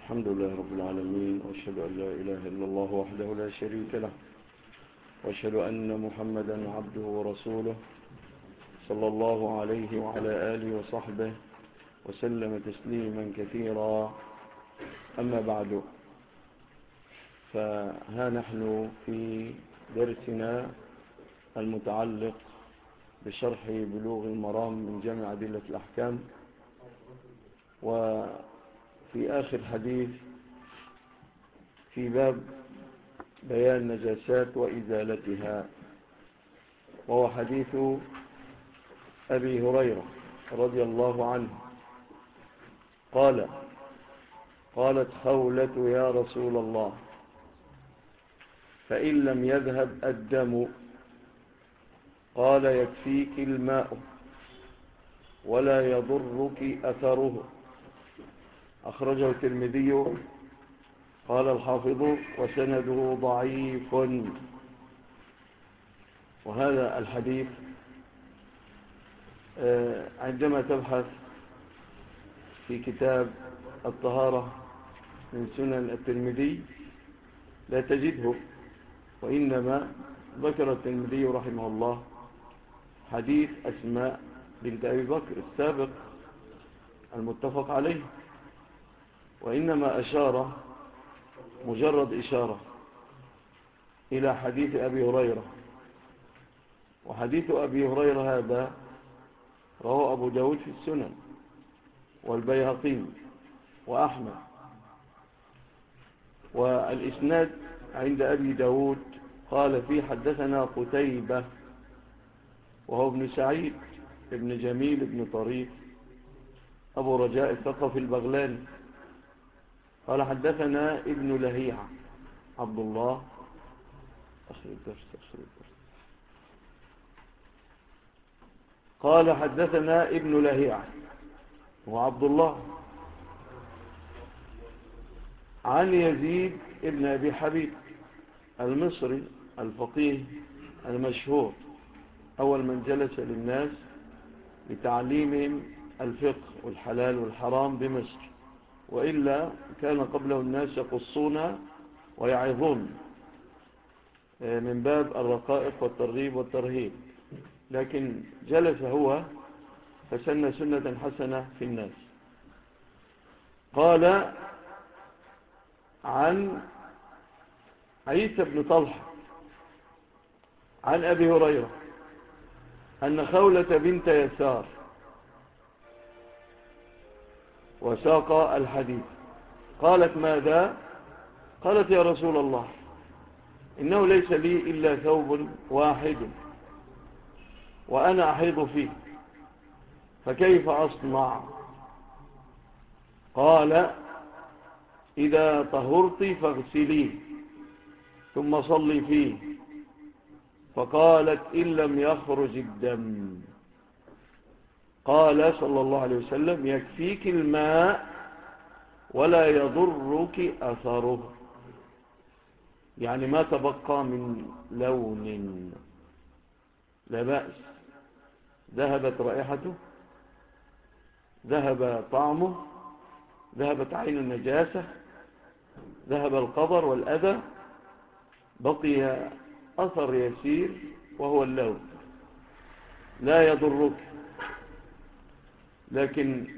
الحمد لله رب العالمين، وأشهد أن لا إله إلا الله وحده لا شريك له، وأشهد أن محمدا عبده ورسوله صلى الله عليه وعلى آله وصحبه وسلم تسليما كثيرا. أما بعد، فها نحن في درسنا المتعلق بشرح بلوغ المرام من جامع أدلة الأحكام، وفي آخر حديث في باب بيان النجاسات وإزالتها، وهو حديث أبي هريرة رضي الله عنه قالت خولة يا رسول الله فإن لم يذهب الدم قال يكفيك الماء ولا يضرك أثره. أخرجه الترمذي. قال الحافظ وسنده ضعيف. وهذا الحديث عندما تبحث في كتاب الطهارة من سنن الترمذي لا تجده، وإنما ذكر الترمذي رحمه الله حديث أسماء بنت أبي بكر السابق المتفق عليه، وإنما أشار مجرد إشارة إلى حديث أبي هريرة. وحديث أبي هريرة هذا رواه أبو داود في السنن والبيهقي وأحمد، والإسناد عند أبي داود قال فيه حدثنا قتيبة وهو ابن سعيد ابن جميل ابن طريف أبو رجاء الثقفي البغلاني. قال حدثنا ابن لهيعة عبد الله قال حدثنا ابن لهيعة وعبد الله عن يزيد ابن أبي حبيب المصري الفقيه المشهور، أول من جلس للناس لتعليمهم الفقه والحلال والحرام بمصر، وإلا كان قبله الناس يقصون ويعظون من باب الرقائق والترغيب والترهيب، لكن جلس هو فسن سنة حسنة في الناس. قال عن عيسى بن طلحة عن أبي هريرة أن خولة بنت يسار، وساق الحديث. قالت ماذا؟ قالت يا رسول الله إنه ليس لي إلا ثوب واحد وأنا أحيض فيه فكيف أصنع؟ قال إذا طهرت فاغسليه ثم صلي فيه. فقالت إن لم يخرج الدم قال صلى الله عليه وسلم يكفيك الماء ولا يضرك أثره، يعني ما تبقى من لون لا بأس، ذهبت رائحته، ذهب طعمه، ذهبت عين النجاسة، ذهب القذر والأذى، بقي أثر يسير وهو اللون لا يضرك. لكن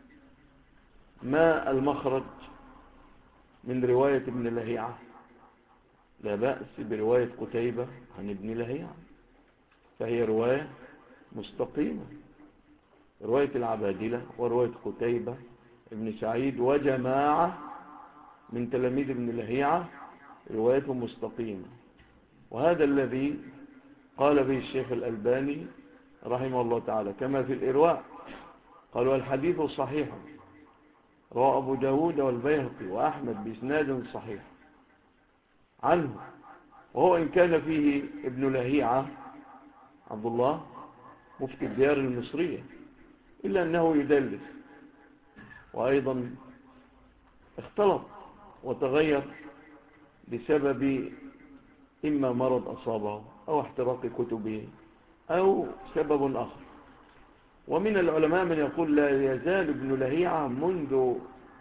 ما المخرج من رواية ابن لهيعة؟ لا بأس برواية قتيبة عن ابن لهيعة، فهي رواية مستقيمة، رواية العبادلة ورواية قتيبة ابن سعيد وجماعة من تلاميذ ابن لهيعة روايتهم مستقيمة. وهذا الذي قال به الشيخ الألباني رحمه الله تعالى كما في الإرواء، قالوا الحديث صحيح، رواه أبو داود والبيهقي وأحمد بإسناد صحيح عنه، وهو إن كان فيه ابن لهيعة عبد الله مفتي الديار المصرية إلا أنه يدلس، وأيضا اختلط وتغير بسبب إما مرض أصابه أو احتراق كتبه أو سبب آخر. ومن العلماء من يقول لا يزال ابن لهيعة منذ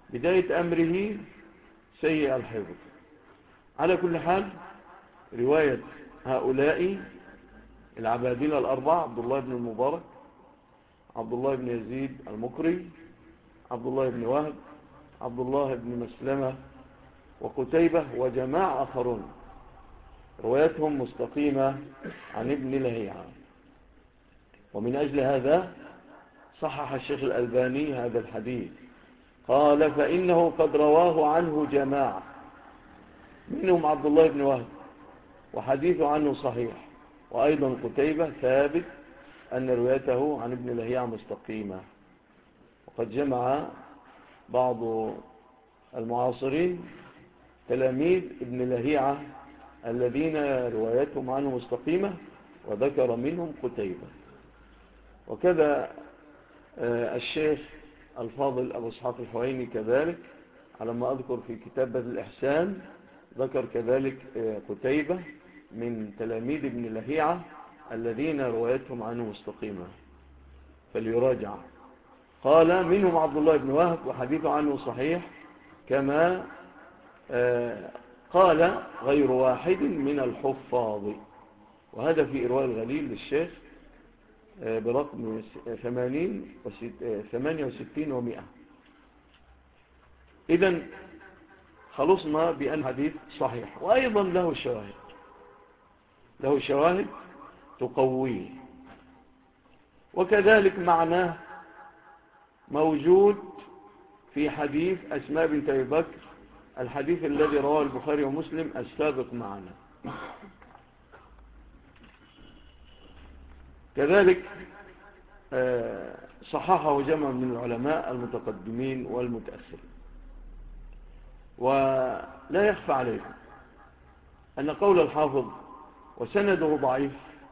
بداية أمره سيء الحفظ. على كل حال، رواية هؤلاء العبادين الأربعة: عبد الله بن المبارك، عبد الله بن يزيد المقري، عبد الله بن وهب، عبد الله بن مسلمة، وقتيبة وجماعة آخرون، روايتهم مستقيمة عن ابن لهيعة. ومن أجل هذا صحح الشيخ الألباني هذا الحديث، قال: فإنه قد رواه عنه جماعة، منهم عبد الله بن وهب، وحديثه عنه صحيح. وأيضا قتيبة ثابت أن روايته عن ابن لهيعة مستقيمة. وقد جمع بعض المعاصرين تلاميذ ابن لهيعة الذين روايتهم عنه مستقيمة، وذكر منهم قتيبة. وكذا الشيخ الفاضل أبو إسحاق الحويني كذلك، على ما أذكر في كتاب بدء الإحسان، ذكر كذلك قتيبة من تلاميذ ابن لهيعة الذين روايتهم عنه مستقيمة، فليراجع. قال: منهم عبد الله بن وهب، وحديثه عنه صحيح، كما قال غير واحد من الحفاظ. وهذا في إرواء الغليل للشيخ برقم 68 و100. إذن خلصنا بأن حديث صحيح، وأيضا له شواهد تقويه. وكذلك معناه موجود في حديث أسماء بنت أبي بكر، الحديث الذي رواه البخاري ومسلم السابق معنا. كذلك صححه جمع من العلماء المتقدمين والمتأخرين. ولا يخفى عليكم أن قول الحافظ وسنده ضعيف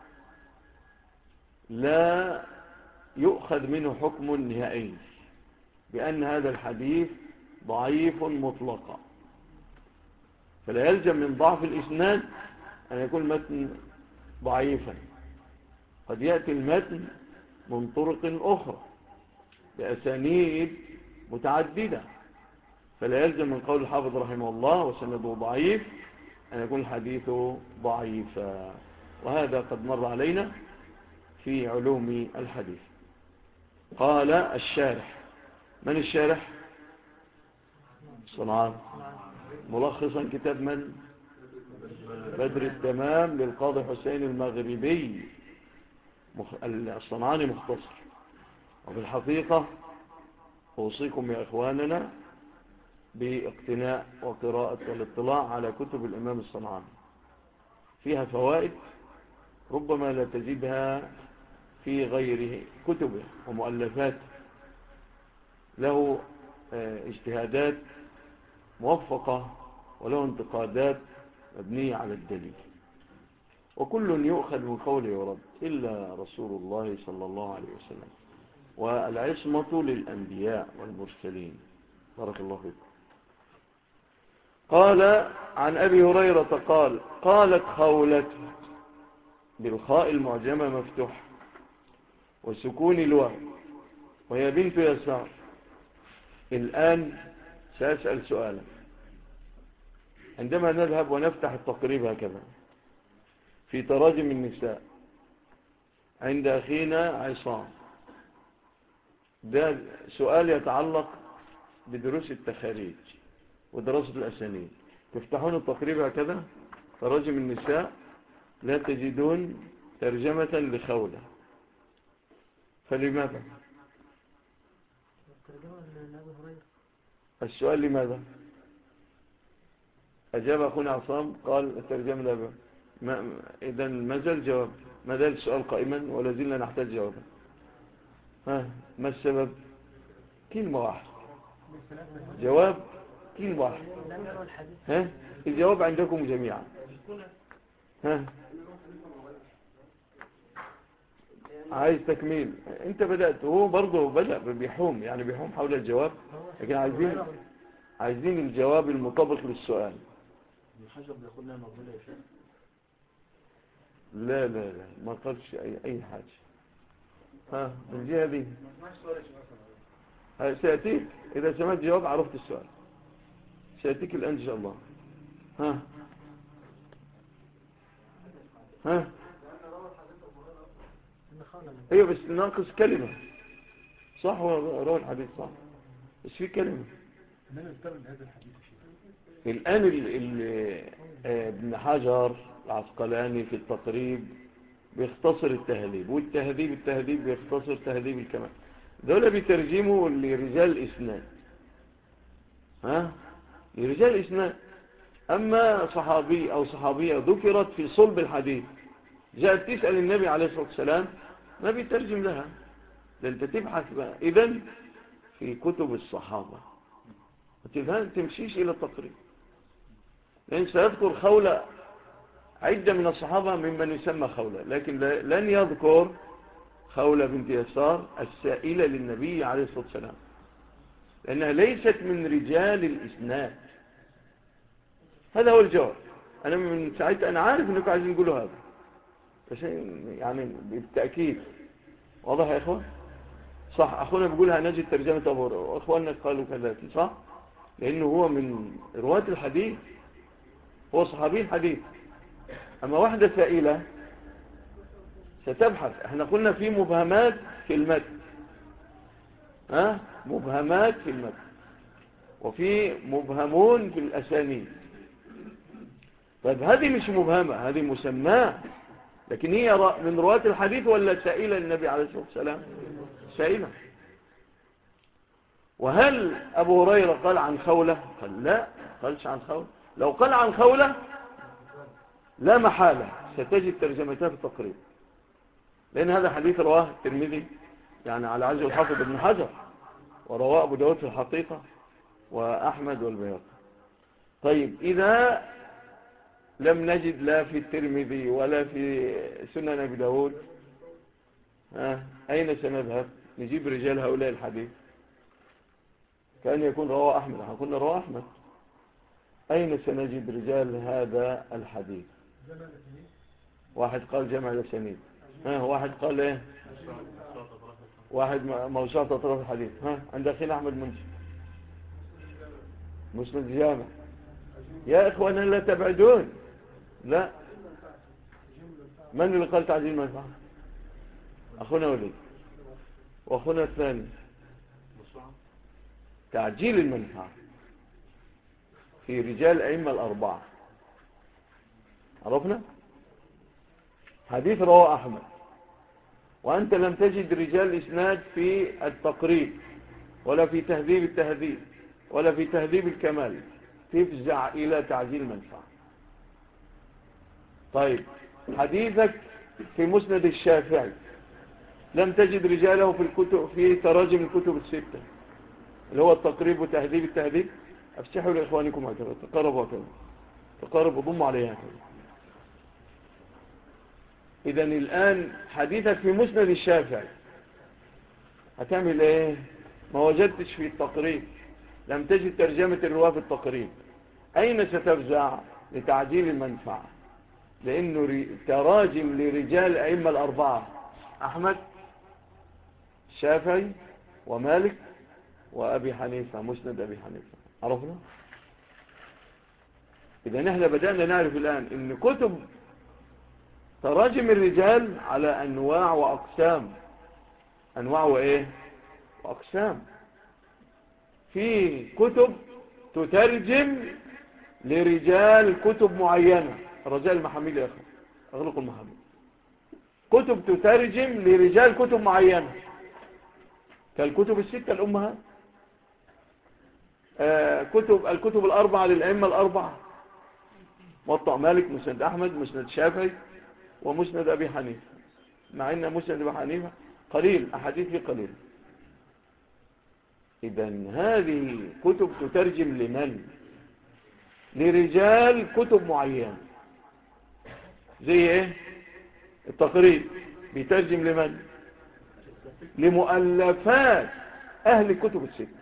لا يؤخذ منه حكم نهائي بأن هذا الحديث ضعيف مطلقا، فلا يلزم من ضعف الإسناد أن يكون المتن ضعيفا. قد يأتي المتن من طرق أخرى بأسانيد متعددة، فلا يلزم من قول الحافظ رحمه الله وسنده ضعيف أن يكون الحديث ضعيفا. وهذا قد مر علينا في علوم الحديث. قال الشارح. من الشارح؟ صنعان، ملخصا كتاب من؟ بدر التمام للقاضي حسين المغربي. الصنعاني مختصر. وفي الحقيقة أوصيكم يا إخواننا باقتناء وقراءة والاطلاع على كتب الإمام الصنعاني، فيها فوائد ربما لا تجدها في غيره كتبه ومؤلفاته. له اجتهادات موفقة، وله انتقادات مبنية على الدليل. وكل يؤخذ من قوله ورد إلا رسول الله صلى الله عليه وسلم، والعصمة للأنبياء والمرسلين. بارك الله فيكم. قال عن أبي هريرة قال: قالت خولة، بالخاء المعجمة مفتوح وسكون الواو، وهي بنت يسار. الآن سأسأل سؤالا. عندما نذهب ونفتح التقريب هكذا في تراجم النساء عند أخينا عصام، ده سؤال يتعلق بدروس التخاريج ودراسة الأسانيد. تفتحون التقريب هكذا تراجم النساء، لا تجدون ترجمة لخولة. فلماذا؟ السؤال لماذا؟ أجاب أخونا عصام قال الترجمة لابا. إذن ما زال جواب، ما زال السؤال قائما ولا زلنا نحتاج جوابا. ما السبب؟ كلمة واحدة، جواب كلمة واحدة. الجواب عندكم جميعا. عايز تكميل؟ انت بدأت، هو برضه بدأ بيحوم، يعني بيحوم حول الجواب، لكن عايزين الجواب المطابق للسؤال. لا لا لا، ما قالش أي حاجة. من الجهة دي سيأتيك إذا سمعت جواب عرفت السؤال، سيأتيك الآن إن شاء الله. ها ها ايوه بس ناقص كلمة، صح؟ روى الحديث صح بس في كلمة. الآن ابن حجر العسقلاني في التقريب بيختصر التهذيب، التهذيب بيختصر تهذيب الكمال. دول بيترجموا لرجال الإسناد، ها، لرجال الإسناد. أما صحابي أو صحابية ذكرت في صلب الحديث جاءت تسأل النبي عليه الصلاة والسلام ما بيترجم لها، ده أنت تبحث بقى إذن في كتب الصحابة، تمشيش إلى التقريب، لأن سيذكر خولة عدة من الصحابة ممن يسمى خولة، لكن لن يذكر خولة بنت يسار السائلة للنبي عليه الصلاة والسلام، لأنها ليست من رجال الإسناد. هذا هو الجواب. أنا من ساعتها أنا عارف أنكم عايزين نقولوا هذا، بس يعني بالتأكيد واضح يا إخوة؟ صح، أخونا بيقولها نجد ترجمة أبو هريرة وأخواننا قالوا كذلك، صح؟ لأنه هو من رواة الحديث، هو صحابي الحديث. أما واحدة سائلة ستبحث، احنا قلنا في مبهمات في المتن، مبهمات في المتن، وفي مبهمون في الأسانيد. طيب هذه مش مبهمة، هذه مسماة، لكن هي من رواة الحديث ولا سائلة النبي عليه الصلاة والسلام؟ سائلة. وهل أبو هريرة قال عن خولة؟ قال لا، قالش عن خولة. لو قال عن خولة لا محالة ستجد ترجمتها في التقريب، لأن هذا حديث رواه الترمذي يعني على عزو الحافظ ابن حجر، ورواه أبو داود في الحقيقة وأحمد والبيهقي. طيب إذا لم نجد لا في الترمذي ولا في سنن أبي داود، أين سنذهب؟ نجيب رجال هؤلاء الحديث، كأن يكون رواه أحمد، احنا قلنا رواه أحمد. أين سنجد رجال هذا الحديث؟ واحد قال جمع الأسانيد، واحد قال إيه؟ واحد موسوعة أطراف الحديث. عند أخينا أحمد منشي مسند الجامع. يا إخوانا لا تبعدون، لا. من اللي قال تعجيل المنفعة؟ أخونا وليد. وأخونا الثاني تعجيل المنفعة في رجال أئمة الأربعة، عرفنا؟ حديث رواه أحمد، وأنت لم تجد رجال إسناد في التقريب ولا في تهذيب التهذيب ولا في تهذيب الكمال، تفزع إلى تعجيل المنفعة. طيب حديثك في مسند الشافعي لم تجد رجاله في الكتب، في تراجم الكتب الستة اللي هو التقريب وتهذيب التهذيب. أفسحوا لإخوانكم هكذا، تقربوا هكذا، تقربوا ضموا عليها هكذا. إذن الآن حديثك في مسند الشافعي هتعمل إيه؟ ما وجدتش في التقريب، لم تجد ترجمة الرواة في التقريب، أين ستفزع؟ لتعجيل المنفعة، لأنه تراجم لرجال أئمة الأربعة أحمد الشافعي ومالك وأبي حنيفة، مسند أبي حنيفة، عرفنا؟ إذا نحن بدأنا نعرف الآن إن كتب تراجم الرجال على أنواع وأقسام، أنواع وإيه؟ وأقسام. في كتب تترجم لرجال كتب معينة، الرجال المحاميل يا أخي أغلقوا المحاميل. كتب تترجم لرجال كتب معينة كالكتب الستة الأمهات، الكتب الأربعة للأئمة الأربعة، موطأ مالك، مسند أحمد، مسند شافعي، ومسند أبي حنيفة، مع أن مسند أبي حنيفة قليل، أحاديث فيه قليل. إذن هذه كتب تترجم لمن؟ لرجال كتب معينة. زي إيه؟ التقريب بيترجم لمن؟ لمؤلفات أهل الكتب الستة،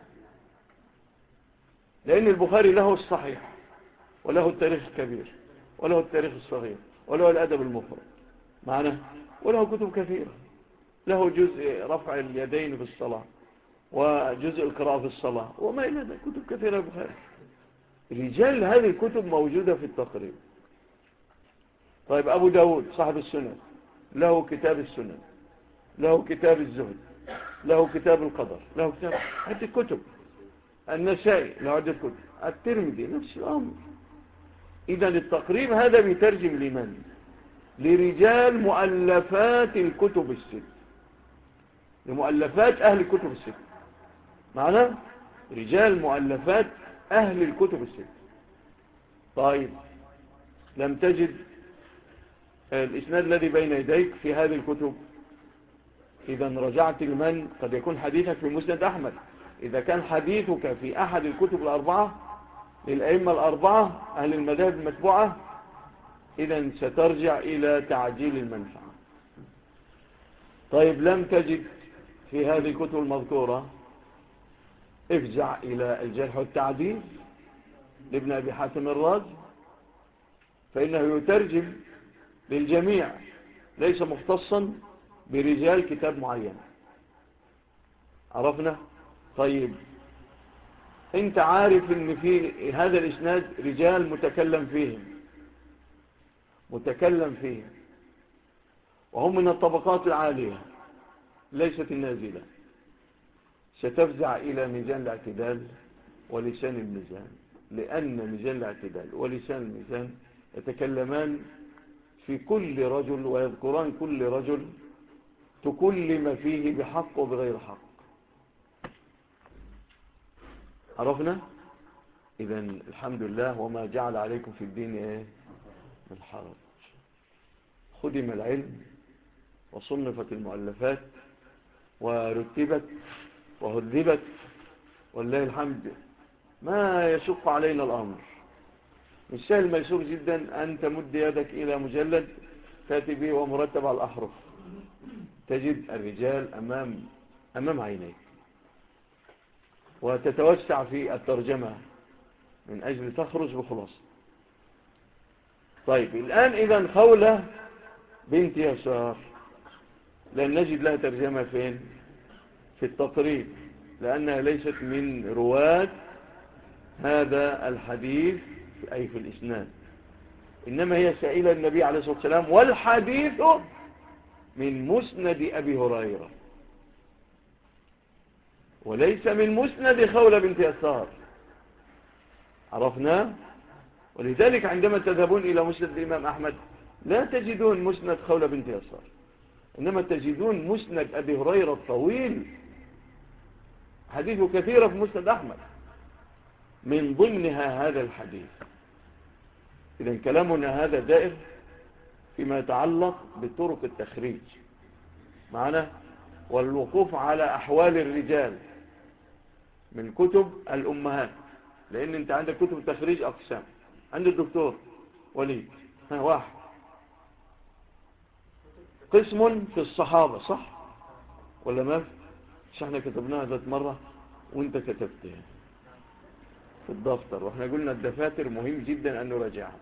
لأن البخاري له الصحيح وله التاريخ الكبير وله التاريخ الصغير وله الأدب المفرد معنا، وله كتب كثيرة، له جزء رفع اليدين في الصلاة، وجزء القراءة في الصلاة وما إلى ذلك، كتب كثيرة بخير. رجال هذه الكتب موجودة في التقريب. طيب أبو داود صاحب السنن له كتاب السنن، له كتاب الزهد، له كتاب القدر، له كتاب عدة كتب. النسائي له عدة كتب، الترمذي نفس الأمر. إذا التقريب هذا بيترجم لمن؟ لرجال مؤلفات الكتب الست، لمؤلفات أهل الكتب الست. معنى رجال مؤلفات أهل الكتب الست. طيب لم تجد الإسناد الذي بين يديك في هذه الكتب، إذا رجعت لمن؟ قد يكون حديثك في مسند أحمد. إذا كان حديثك في أحد الكتب الأربعة للأئمة الأربعة أهل المذاهب المتبوعة، إذا سترجع إلى تعجيل المنفعة. طيب لم تجد في هذه الكتب المذكورة، افزع إلى الجرح والتعديل لابن أبي حاتم الرازي، فإنه يترجم للجميع، ليس مختصا برجال كتاب معين. عرفنا؟ طيب انت عارف ان في هذا الاسناد رجال متكلم فيهم وهم من الطبقات العالية ليست النازلة. ستفزع إلى ميزان الاعتدال ولسان الميزان، لأن ميزان الاعتدال ولسان الميزان يتكلمان في كل رجل ويذكران كل رجل تكلم فيه بحق وبغير حق. عرفنا؟ إذن الحمد لله وما جعل عليكم في الدين من حرج. خدم العلم وصنفت المؤلفات ورتبت وهذبت، والله الحمد ما يشق علينا الأمر. مش سهل، ميسور جدا أن تمد يدك إلى مجلد تأتي به ومرتب على الأحرف، تجد الرجال أمام عينيك، وتتوسع في الترجمة من أجل تخرج بخلاص. طيب الآن إذن خولة بنت يسار لن نجد لها ترجمة فين؟ في التقريب، لأنها ليست من رواة هذا الحديث أي في الإسناد، إنما هي سائلة النبي عليه الصلاة والسلام، والحديث من مسند أبي هريرة وليس من مسند خولة بنت يسار. عرفنا؟ ولذلك عندما تذهبون إلى مسند الإمام أحمد لا تجدون مسند خولة بنت يسار، إنما تجدون مسند أبي هريرة الطويل، حديث كثيرة في مسند أحمد، من ضمنها هذا الحديث. إذن كلامنا هذا دائر فيما يتعلق بطرق التخريج معنا، والوقوف على أحوال الرجال من كتب الأمهات، لأن أنت عندك كتب التخريج أقسام. عند الدكتور وليد واحد قسم في الصحابة، صح ولا ما؟ مش احنا كتبناها ذات مرة وانت كتبتها في الدفتر، واحنا قلنا الدفاتر مهم جدا أن نراجعها.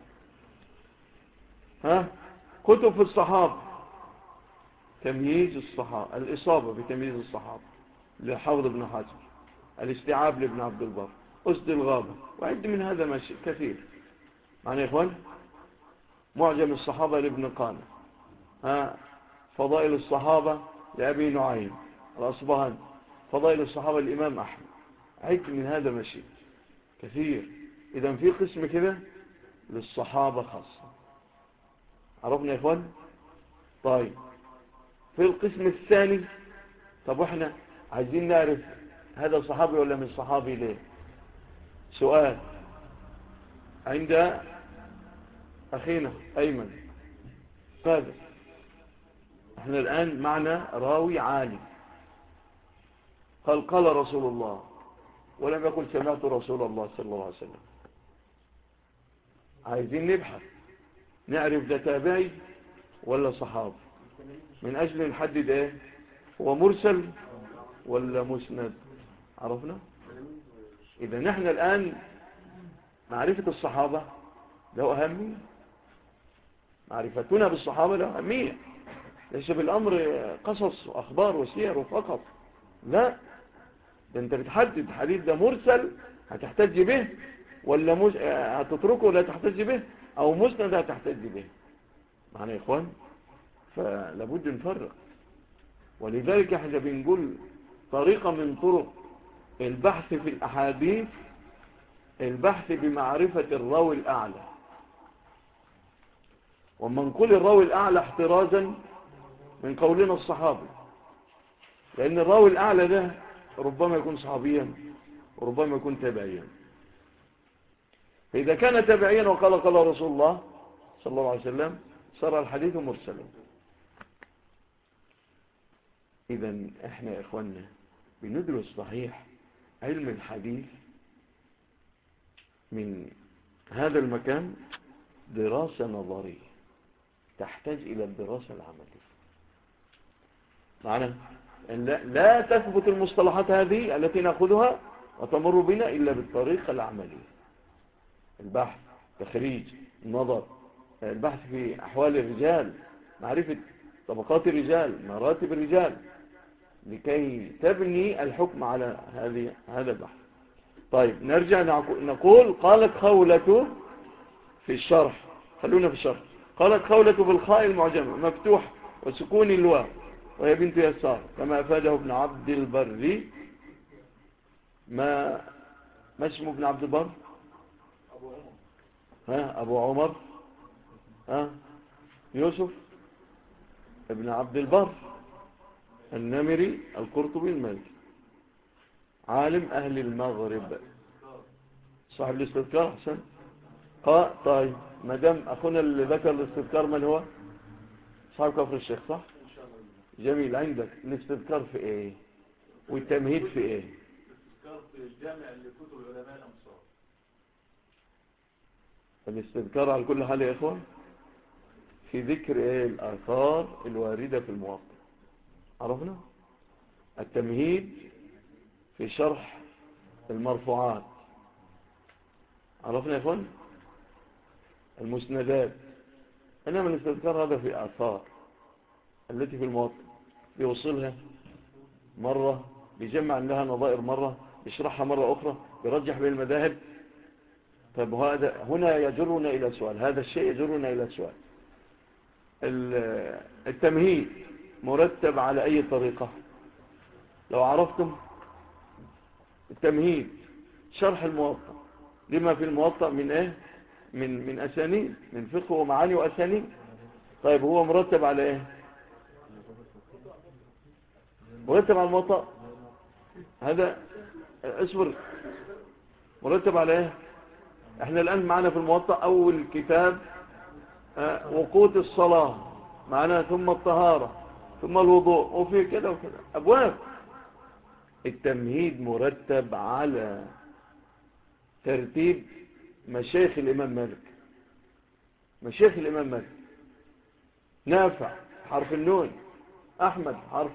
كتب في الصحابة، تمييز الصحابة، الإصابة بتمييز الصحابة لحافظ ابن حجر، الاستيعاب لابن عبد البر، أسد الغابة، وعد من هذا ماشي كثير معنا يا إخوان. معجم الصحابة لابن قانع، فضائل الصحابة لأبي نعيم الأصبهاني، فضائل الصحابة الإمام أحمد، عد من هذا ماشي كثير. إذا في قسم كده للصحابة خاصة. عرفنا يا إخوان؟ طيب في القسم الثاني، طب وإحنا عايزين نعرف هذا صحابي ولا مش صحابي ليه؟ سؤال عند أخينا أيمن، ماذا؟ احنا الآن معنا راوي عالي قال رسول الله، ولم يقل سمعت رسول الله صلى الله عليه وسلم. عايزين نبحث نعرف ده تابعي ولا صحابي، من أجل نحدد ايه هو مرسل ولا مسند. عرفنا؟ إذا نحن الآن معرفة الصحابة له أهمية، معرفتنا بالصحابة له أهمية، ليس بالأمر قصص وأخبار وسير فقط، لا، ده انت بتحدد الحديث ده مرسل هتحتج به، ولا هتتركه ولا تحتج به، او مسند هتحتج به. معنا يا اخوان؟ فلابد نفرق. ولذلك احنا بنقول طريقة من طرق البحث في الأحاديث البحث بمعرفة الراوي الأعلى، ومنقول الراوي الأعلى احترازا من قولنا الصحابي، لأن الراوي الأعلى ده ربما يكون صحابيا وربما يكون تابعيا. فإذا كان تابعيا وقال قال رسول الله صلى الله عليه وسلم صار الحديث مرسلا. إذن احنا يا إخواننا بندرس صحيح علم الحديث من هذا المكان دراسة نظرية تحتاج إلى الدراسة العملية. معنى لا تثبت المصطلحات هذه التي نأخذها وتمر بنا إلا بالطريقة العملية: البحث، تخريج، النظر، البحث في أحوال الرجال، معرفة طبقات الرجال، مراتب الرجال، لكي تبني الحكم على هذا البحث. طيب نرجع نقول قالت خولة في الشرح، خلونا في الشرح. قالت خولة بالخاء المعجمة مفتوح وسكون الواو وهي بنت يسار كما أفاده ابن عبد البر. ما اسمه ابن عبد البر؟ أبو عمر يوسف ابن عبد البر النمري القرطبي المالكي، عالم أهل المغرب، صاحب الاستذكار. حسن. طيب مدام أخونا اللي ذكر الاستذكار من هو؟ صاحب كفر الشيخ، صح؟ جميل. عندك الاستذكار في ايه والتمهيد في ايه؟ الاستذكار في الجامع لكتب العلماء الأمصار. الاستذكار على كل حال يا إخوان في ذكر ايه؟ الآثار الواردة في الموطأ، عرفنا. التمهيد في شرح المرفوعات، عرفنا يا إخوان. المسندات. إنما الاستذكار هذا في آثار التي في الموطأ، بيوصلها مرة، بيجمع لها نظائر مرة، بيشرحها مرة أخرى، بيرجح بين المذاهب. طيب هذا هنا يجرنا إلى سؤال، هذا الشيء يجرنا إلى سؤال: التمهيد مرتب على أي طريقة؟ لو عرفتم التمهيد شرح الموطأ لما في الموطأ من ايه؟ من أسانيد، من فقه ومعاني وأسانيد. طيب هو مرتب على ايه؟ مرتب على الموطأ. هذا اصبر، مرتب على ايه؟ احنا الآن معنا في الموطأ أول كتاب وقوت الصلاة معنا، ثم الطهارة، ثم الوضوء، وفي كده وكده أبواب. التمهيد مرتب على ترتيب مشايخ الإمام مالك. مشايخ الإمام مالك: نافع حرف النون، أحمد حرف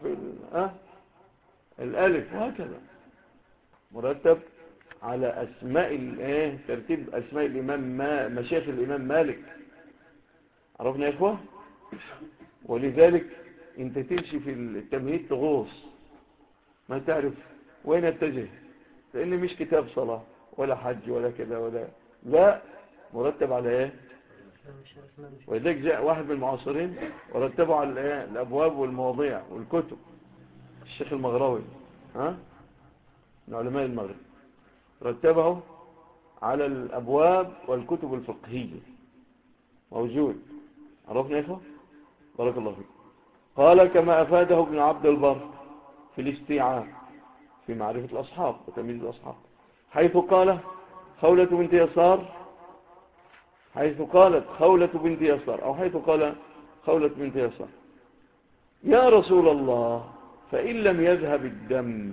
الألف، وهكذا. مرتب على أسماء ترتيب أسماء الإمام مشايخ الإمام مالك، عرفنا يا إخوة. ولذلك انت تمشي في التمهيد تغوص، ما تعرف وين اتجه، لأن مش كتاب صلاة ولا حج ولا كذا ولا لا، مرتب على ايه. ولذلك جاء واحد من المعاصرين ورتبوا على ايه؟ الأبواب والمواضيع والكتب. الشيخ المغراوي من علماء المغرب رتبه على الأبواب والكتب الفقهية، موجود، عرفنا يا إخوة. بارك الله فيك. قال كما أفاده ابن عبد البر في الاستيعاب في معرفة الأصحاب وتمييز الأصحاب، حيث قال خولة بنت يسار، حيث قالت خولة بنت يسار، أو حيث قال خولة بنت يسار: يا رسول الله فإن لم يذهب الدم،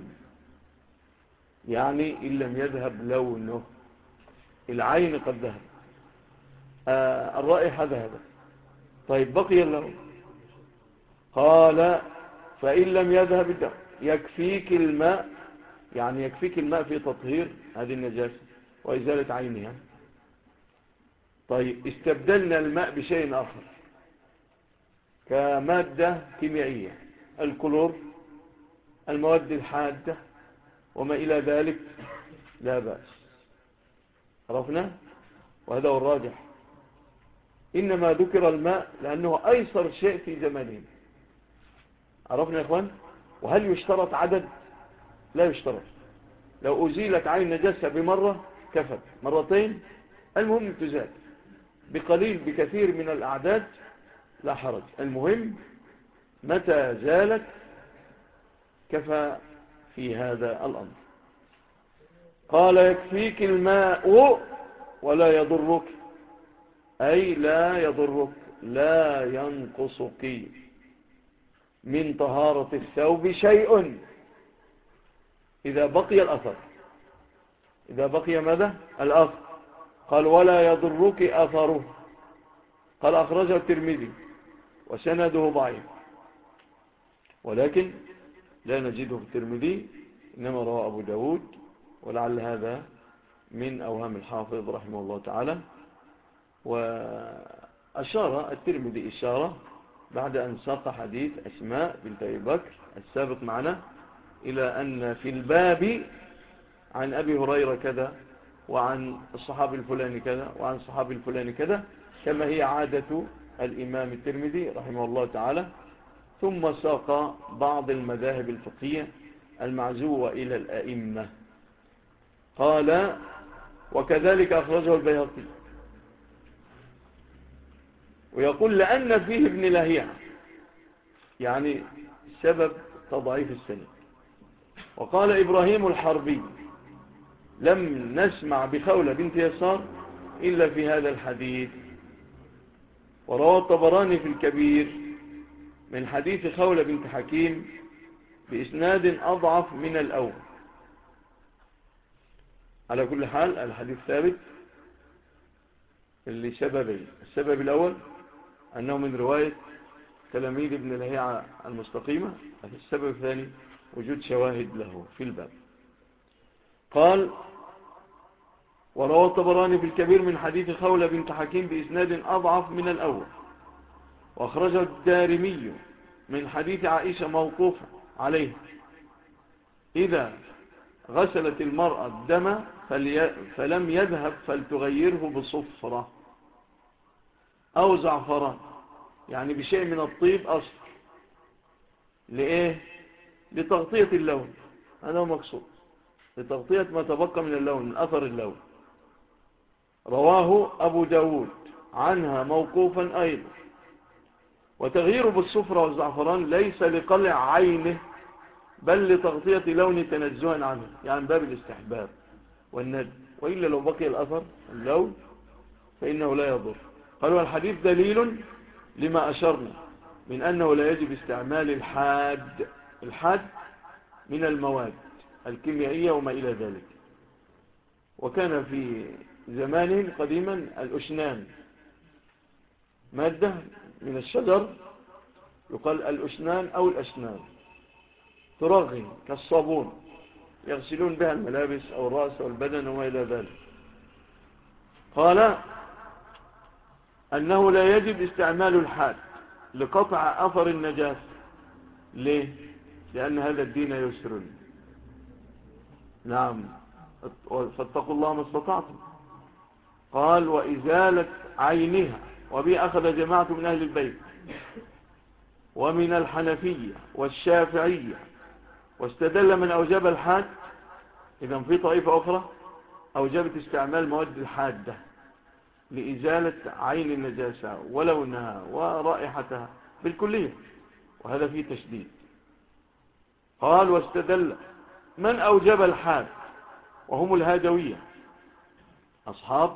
يعني إن لم يذهب لونه، العين قد ذهب، الرائحة ذهبت، طيب بقي اللون. قال فإن لم يذهب الدم يكفيك الماء، يعني يكفيك الماء في تطهير هذه النجاسة وإزالة عينها. طيب استبدلنا الماء بشيء آخر كمادة كيميائية، الكلور، المواد الحادة، وما إلى ذلك لا بأس. عرفنا؟ وهذا هو الراجح. إنما ذكر الماء لأنه أيسر شيء في زمانهم. عرفنا يا إخوان؟ وهل يشترط عدد؟ لا يشترط. لو أزيلت عين نجاسة بمرة كفت، مرتين المهم تزال، بقليل بكثير من الأعداد لا حرج، المهم متى زالت كفى في هذا الأمر. قال يكفيك الماء ولا يضرك، أي لا يضرك، لا ينقصك من طهارة الثوب شيء إذا بقي الأثر. إذا بقي ماذا؟ الأثر. قال ولا يضرك أثره. قال أخرجه الترمذي وسنده ضعيف، ولكن لا نجده في الترمذي، إنما رواه أبو داود، ولعل هذا من أوهام الحافظ رحمه الله تعالى. وأشار الترمذي إشارة بعد أن ساق حديث أسماء بنت أبي بكر السابق معنا إلى أن في الباب عن أبي هريرة كذا، وعن الصحابي الفلاني كذا، وعن الصحابي الفلاني كذا، كما هي عادة الإمام الترمذي رحمه الله تعالى. ثم ساق بعض المذاهب الفقهية المعزوة إلى الأئمة. قال وكذلك أخرجه البيهقي، ويقول لأن فيه ابن لهيعة، يعني سبب تضعيف السند. وقال إبراهيم الحربي لم نسمع بخولة بنت يسار إلا في هذا الحديث. وروى الطبراني في الكبير من حديث خولة بنت حكيم بإسناد أضعف من الأول. على كل حال الحديث ثابت لسببين: السبب الأول أنه من رواية تلاميذ ابن لهيعة المستقيمة. السبب الثاني وجود شواهد له في الباب. قال وروى الطبراني في الكبير من حديث خولة بنت حكيم بإسناد أضعف من الأول. وأخرجه الدارمي من حديث عائشة موقوفا عليه: إذا غسلت المرأة الدم فلم يذهب فلتغيره بصفرة أو زعفران، يعني بشيء من الطيب أصل. لإيه؟ لتغطية اللون، هذا هو مقصود، لتغطية ما تبقى من اللون، من أثر اللون. رواه أبو داود عنها موقوفا أيضا. وتغييره بالصفرة والزعفران ليس لقلع عينه، بل لتغطية لون تنزها عنه، يعني باب الاستحباب والند، وإلا لو بقي الأثر اللون فإنه لا يضر. قالوا الحديث دليل لما أشرنا من أنه لا يجب استعمال الحاد من المواد الكيميائية وما إلى ذلك. وكان في زمانهم قديما الأشنان، مادة من الشجر يقال الأشنان أو الأشنان، ترغي كالصابون، يغسلون بها الملابس أو الرأس أو البدن وما إلى ذلك. قال أنه لا يجب استعمال الحاد لقطع أثر النجاسة. ليه؟ لأن هذا الدين يسر. نعم، فاتقوا الله ما استطعتم. قال وإزالة عينها، وبه أخذ جماعة من أهل البيت ومن الحنفية والشافعية، واستدل من أوجب الحاد. إذن في طائفة أخرى أوجبت استعمال مواد الحادة لإزالة عين النجاسة ولونها ورائحتها بالكلية، وهذا فيه تشديد. قال واستدل من أوجب الحاد وهم الهادوية، أصحاب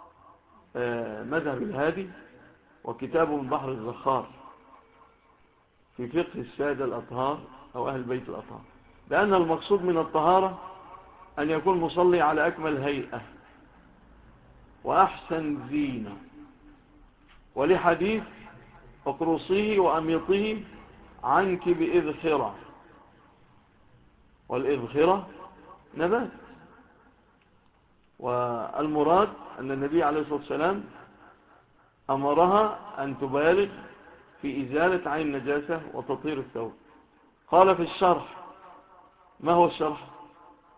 مذهب الهادي، وكتابهم بحر الزخار في فقه السادة الأطهار أو أهل بيت الأطهار، لأن المقصود من الطهارة أن يكون مصلي على أكمل هيئة وأحسن زينة. ولحديث اقرصيه وأميطيه عنك بإذخرة، والإذخرة نبات. والمراد أن النبي عليه الصلاة والسلام أمرها أن تبالغ في إزالة عين النجاسة وتطهير الثوب. قال في الشرح، ما هو الشرح؟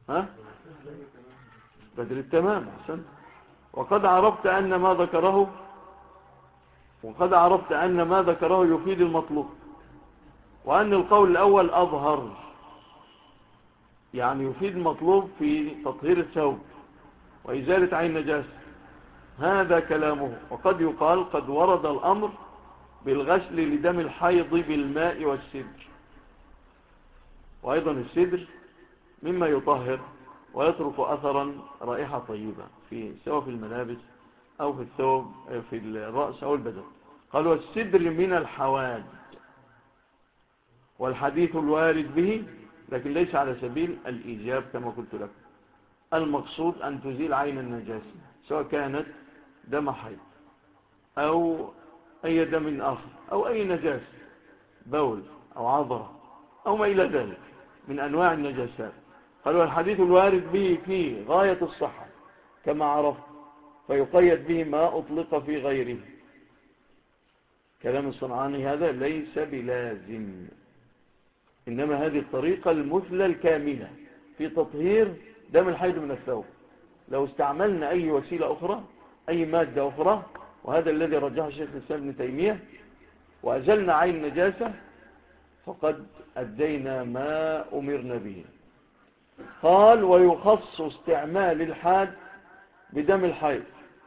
ها؟ بدر التمام. أحسن. وقد عرفت أن ما ذكره يفيد المطلوب، وأن القول الأول أظهر، يعني يفيد المطلوب في تطهير الثوب وإزالة عين النجاسة. هذا كلامه. وقد يقال قد ورد الأمر بالغسل لدم الحيض بالماء والسدر، وأيضا السدر مما يطهر ويترك أثرا رائحة طيبة سواء في الملابس أو في الثوب، في الرأس أو البدن. قال والسدر من الحواد، والحديث الوارد به لكن ليس على سبيل الإيجاب كما قلت لك. المقصود أن تزيل عين النجاسة سواء كانت دم حيض أو أي دم آخر أو أي نجاسة، بول أو عضرة أو ما إلى ذلك من أنواع النجاسات. قالوا الحديث الوارد به في غاية الصحة كما عرفت، فيقيد به ما أطلق في غيره. كلام الصنعاني هذا ليس بلازم، إنما هذه الطريقة المثلى الكاملة في تطهير دم الحيض من الثوب. لو استعملنا أي وسيلة أخرى، أي مادة أخرى، وهذا الذي رجحه الشيخ الإسلام ابن تيمية، وأزلنا عين النجاسة فقد أدينا ما أمرنا به. قال ويخص استعمال الحاد بدم الحيض.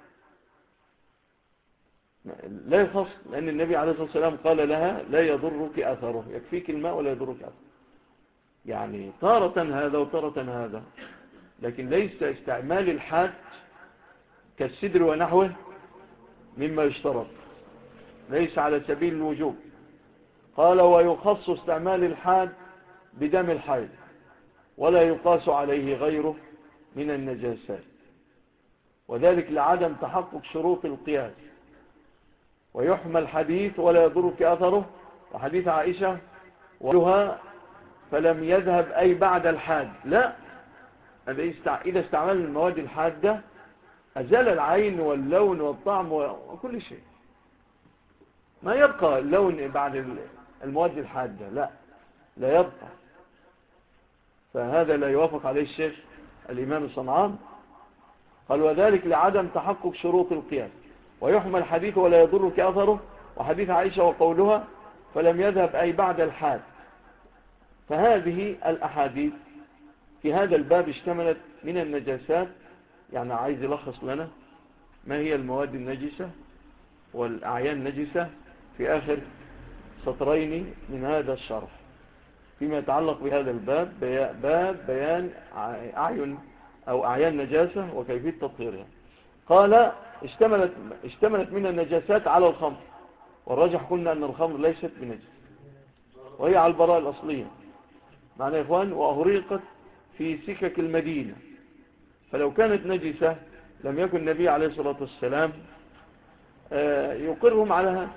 لا يخص، لأن النبي عليه الصلاة والسلام قال لها لا يضرك أثره، يكفيك الماء ولا يضرك أثره. يعني تارة هذا وتارة هذا، لكن ليس استعمال الحاد كالسدر ونحوه مما يشترط، ليس على سبيل الوجوب. قال ويخص استعمال الحاد بدم الحيض ولا يقاس عليه غيره من النجاسات، وذلك لعدم تحقق شروط القياس. ويحمل حديث ولا يضرك أثره وحديث عائشة ولها فلم يذهب أي بعد الحاد. لا، إذا استعمل المواد الحادة أزال العين واللون والطعم وكل شيء، ما يبقى اللون بعد المواد الحادة، لا يبقى. فهذا لا يوافق عليه الشيخ الإمام الصنعاني. قال وذلك لعدم تحقق شروط القياس. ويحمل حديث ولا يضرك أثره وحديث عائشة وقولها فلم يذهب أي بعد الحاد. فهذه الأحاديث في هذا الباب اشتملت من النجاسات. يعني عايز يلخص لنا ما هي المواد النجسة والأعيان النجسة في آخر سطرين من هذا الشرح فيما يتعلق بهذا الباب، باب بيان أعين أو أعيان نجاسة وكيفية تطهيرها. قال اشتملت من النجاسات على الخمر، والراجح قلنا أن الخمر ليست بنجس وهي على البراءة الأصلية معنى يا إخوان، وأهريقت في سكك المدينة، فلو كانت نجسة لم يكن النبي عليه الصلاة والسلام يقرهم على هذا.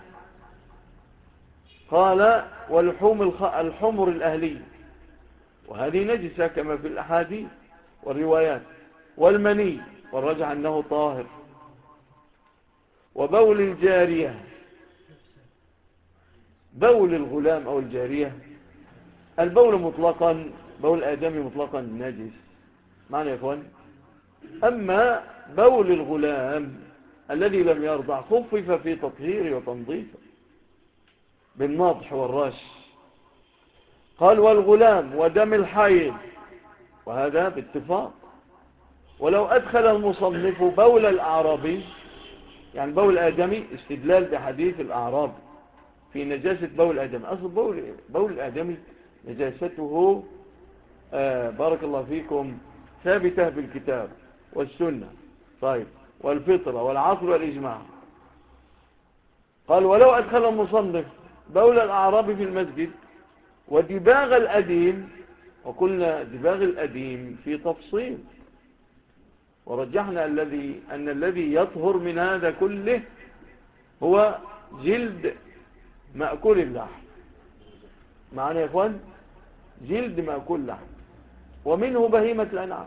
قال والحمر الأهلية، وهذه نجسة كما في الأحاديث والروايات. والمني، والرجح أنه طاهر. وبول الجارية، بول الغلام أو الجارية، البول مطلقا، بول الآدمي مطلقا نجس معنى يا إخوان. أما بول الغلام الذي لم يرضع خفف في تطهيره وتنظيفه بالنضح والرش. قال والغلام ودم الحيض، وهذا باتفاق. ولو أدخل المصنف بول الأعرابي، يعني بول الآدمي استدلال بحديث الأعراب في نجاسة بول الآدمي. أصل بول الآدمي نجاسته بارك الله فيكم ثابتة بالكتاب والسنة، طيب، والفطرة والعقل والإجماع. قال ولو أدخل المصنف بول الأعراب في المسجد ودباغ الأديم، وقلنا دباغ الأديم في تفصيل، ورجحنا أن الذي يطهر من هذا كله هو جلد مأكول اللحم معنا يا إخوان، جلد مأكول اللحم، ومنه بهيمة الأنعام.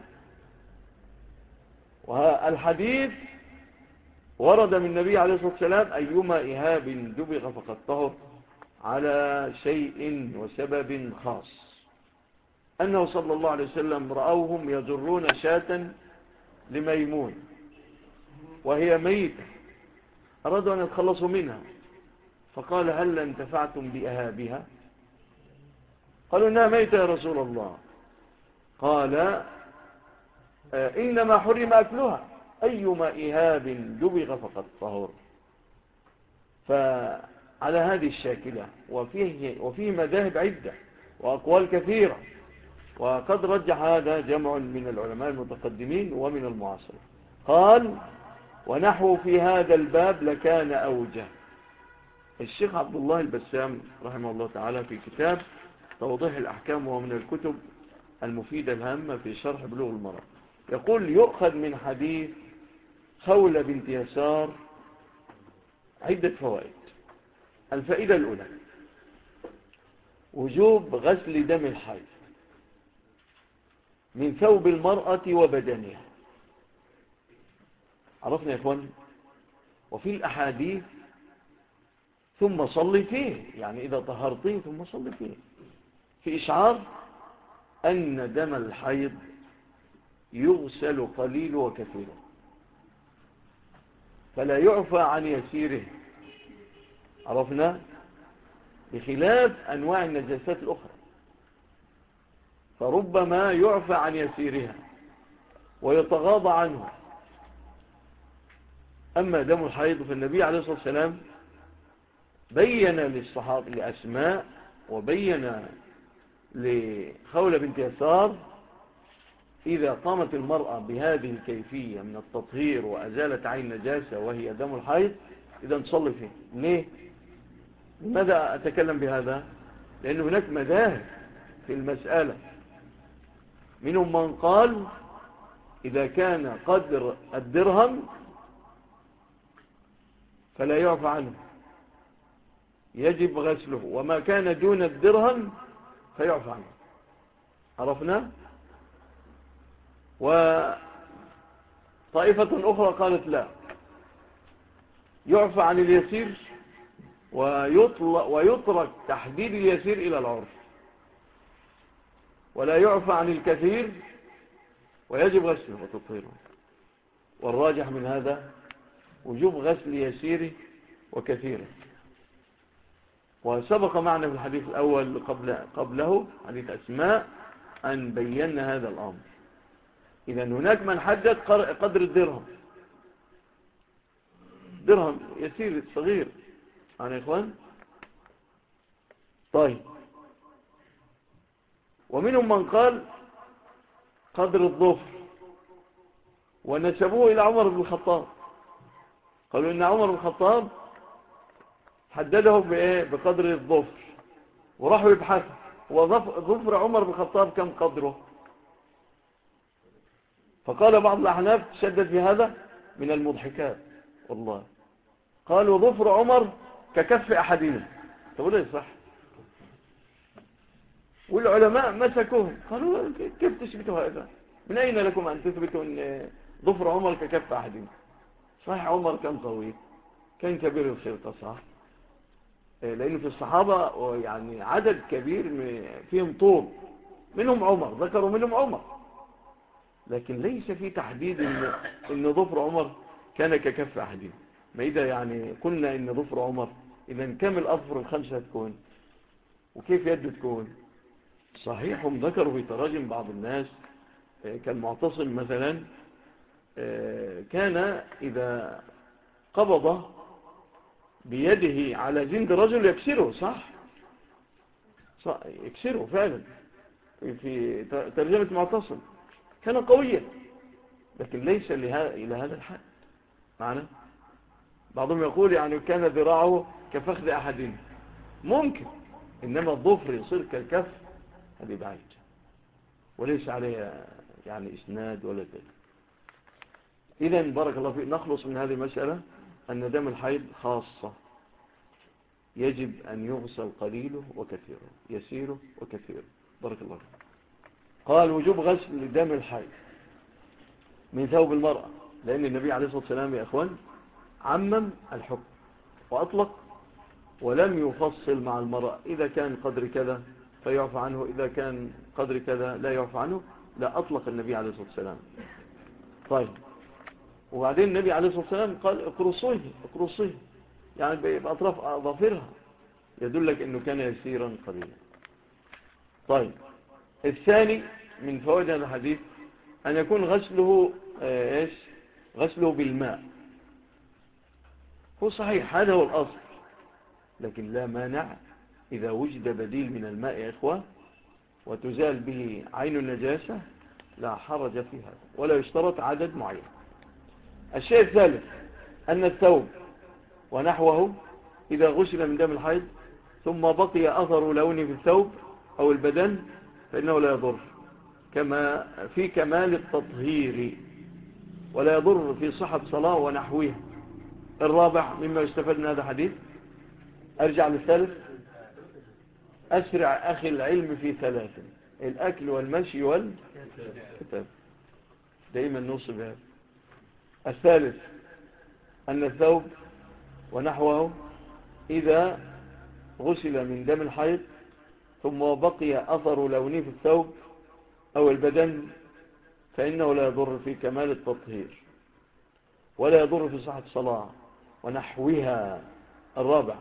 والحديث ورد من النبي عليه الصلاة والسلام أيما إهاب دبغ فقد طهر على شيء وسبب خاص. أنه صلى الله عليه وسلم رأوهم يجرون شاة لميمون وهي ميتة، أرادوا أن يتخلصوا منها، فقال هل انتفعتم بأهابها؟ قالوا إنها ميتة يا رسول الله. قال إنما حرم أكلها، أيما إهاب دبغ فقد طهر. فعلى هذه الشاكلة وفيه مذاهب عدة وأقوال كثيرة، وقد رجح هذا جمع من العلماء المتقدمين ومن المعاصرين. قال ونحو في هذا الباب لكان أوجه. الشيخ عبد الله البسام رحمه الله تعالى في كتاب توضيح الأحكام، ومن الكتب المفيدة الهامة في شرح بلوغ المرام، يقول يؤخذ من حديث خولة بنت يسار عدة فوائد. الفائدة الأولى وجوب غسل دم الحيض من ثوب المرأة وبدنها. عرفنا يا إخوان؟ وفي الأحاديث ثم صلي فيه، يعني إذا طهرتيه ثم صلي فيه، في إشعار أن دم الحيض يغسل قليل وكثير، فلا يعفى عن يسيره. عرفنا؟ بخلاف أنواع النجاسات الأخرى، فربما يعفى عن يسيرها ويتغاضى عنه. أما دم الحيض فالنبي عليه الصلاة والسلام بين للصحابة لأسماء وبين لخولة بنت يسار إذا قامت المرأة بهذه الكيفية من التطهير وأزالت عين نجاسة وهي دم الحيض إذا نصلي فيه. ليه؟ لماذا أتكلم بهذا؟ لأن هناك مذاهب في المسألة، منهم من قال إذا كان قدر الدرهم فلا يعفى عنه يجب غسله، وما كان دون الدرهم فيعفى عنه. عرفنا؟ وطائفة أخرى قالت لا، يعفى عن اليسير ويترك تحديد اليسير إلى العرف، ولا يعفى عن الكثير ويجب غسله وتطهيره. والراجح من هذا وجوب غسل يسيره وكثيره. وسبق معنا في الحديث الأول قبله حديث أسماء أن بينا هذا الأمر. إذا هناك من حدد قدر الدرهم، درهم يسير صغير عن إخوان. طيب، ومنهم من قال قدر الظفر، ونسبوه إلى عمر بن الخطاب، قالوا إن عمر بن الخطاب حدده بقدر الظفر، وراحوا يبحثوا وظفر عمر بن الخطاب كم قدره، فقال بعض الأحناف تشدد في هذا من المضحكات والله، قالوا ظفر عمر ككف أحدنا. تقول إيه صح؟ والعلماء مسكوهم قالوا كيف تثبتوا هذا؟ من أين لكم أن تثبتوا أن ظفر عمر ككف أحدنا؟ صحيح عمر كان طويل، كان كبير الخلقة، صح، لأن في الصحابة يعني عدد كبير فيهم طول، منهم عمر، ذكروا منهم عمر، لكن ليس في تحديد إن ظفر عمر كان ككف أحدنا. ما إذا يعني قلنا إن ظفر عمر، إذا كم الأظفر الخمسة تكون؟ وكيف يد تكون؟ صحيح هم ذكروا في تراجم بعض الناس كالمعتصم مثلا، كان إذا قبض بيده على جند رجل يكسره، صح يكسره فعلا، في ترجمة معتصم كان قويا، لكن ليس إلى هذا الحد معنا. بعضهم يقول يعني كان ذراعه كفخذ أحدنا، ممكن، إنما الظفر يصير كالكف هذه بعيد، وليس عليه يعني إسناد ولا دليل. إذن بارك الله فيك، نخلص من هذه المسألة أن دم الحيض خاصة، يجب أن يغسل قليله وكثيره، يسيره وكثيره. بارك الله فيك. قال وجوب غسل دم الحيض من ثوب المرأة، لأن النبي عليه الصلاة والسلام يا أخوان عمم الحكم وأطلق، ولم يفصل مع المرأة إذا كان قدر كذا فيعفى عنه، إذا كان قدر كذا لا يعفى عنه، لا أطلق النبي عليه الصلاة والسلام. طيب، وبعدين النبي عليه الصلاة والسلام قال اقرصيه يعني بأطراف أظافرها، يدلك أنه كان يسيرا قليلا. طيب، الثاني من فوائد هذا الحديث أن يكون غسله بالماء. هو صحيح هذا هو الأصل، لكن لا مانع إذا وجد بديل من الماء يا إخوة وتزال به عين النجاسة، لا حرج في هذا، ولا يشترط عدد معين. الشيء الثالث أن الثوب ونحوه إذا غسل من دم الحيض ثم بقي أثر لون في الثوب أو البدن فإنه لا يضر، كما في كمال التطهير، ولا يضر في صحة صلاة ونحوها. الرابع مما يستفاد من هذا الحديث، أرجع للثالث، أسرع أخي العلم في ثلاث: الأكل والمشي والكتاب. دائما نوصي بهذا. الثالث أن الثوب ونحوه إذا غسل من دم الحيض ثم بقي أثر لونه في الثوب أو البدن فإنه لا يضر في كمال التطهير، ولا يضر في صحة الصلاة ونحوها. الرابع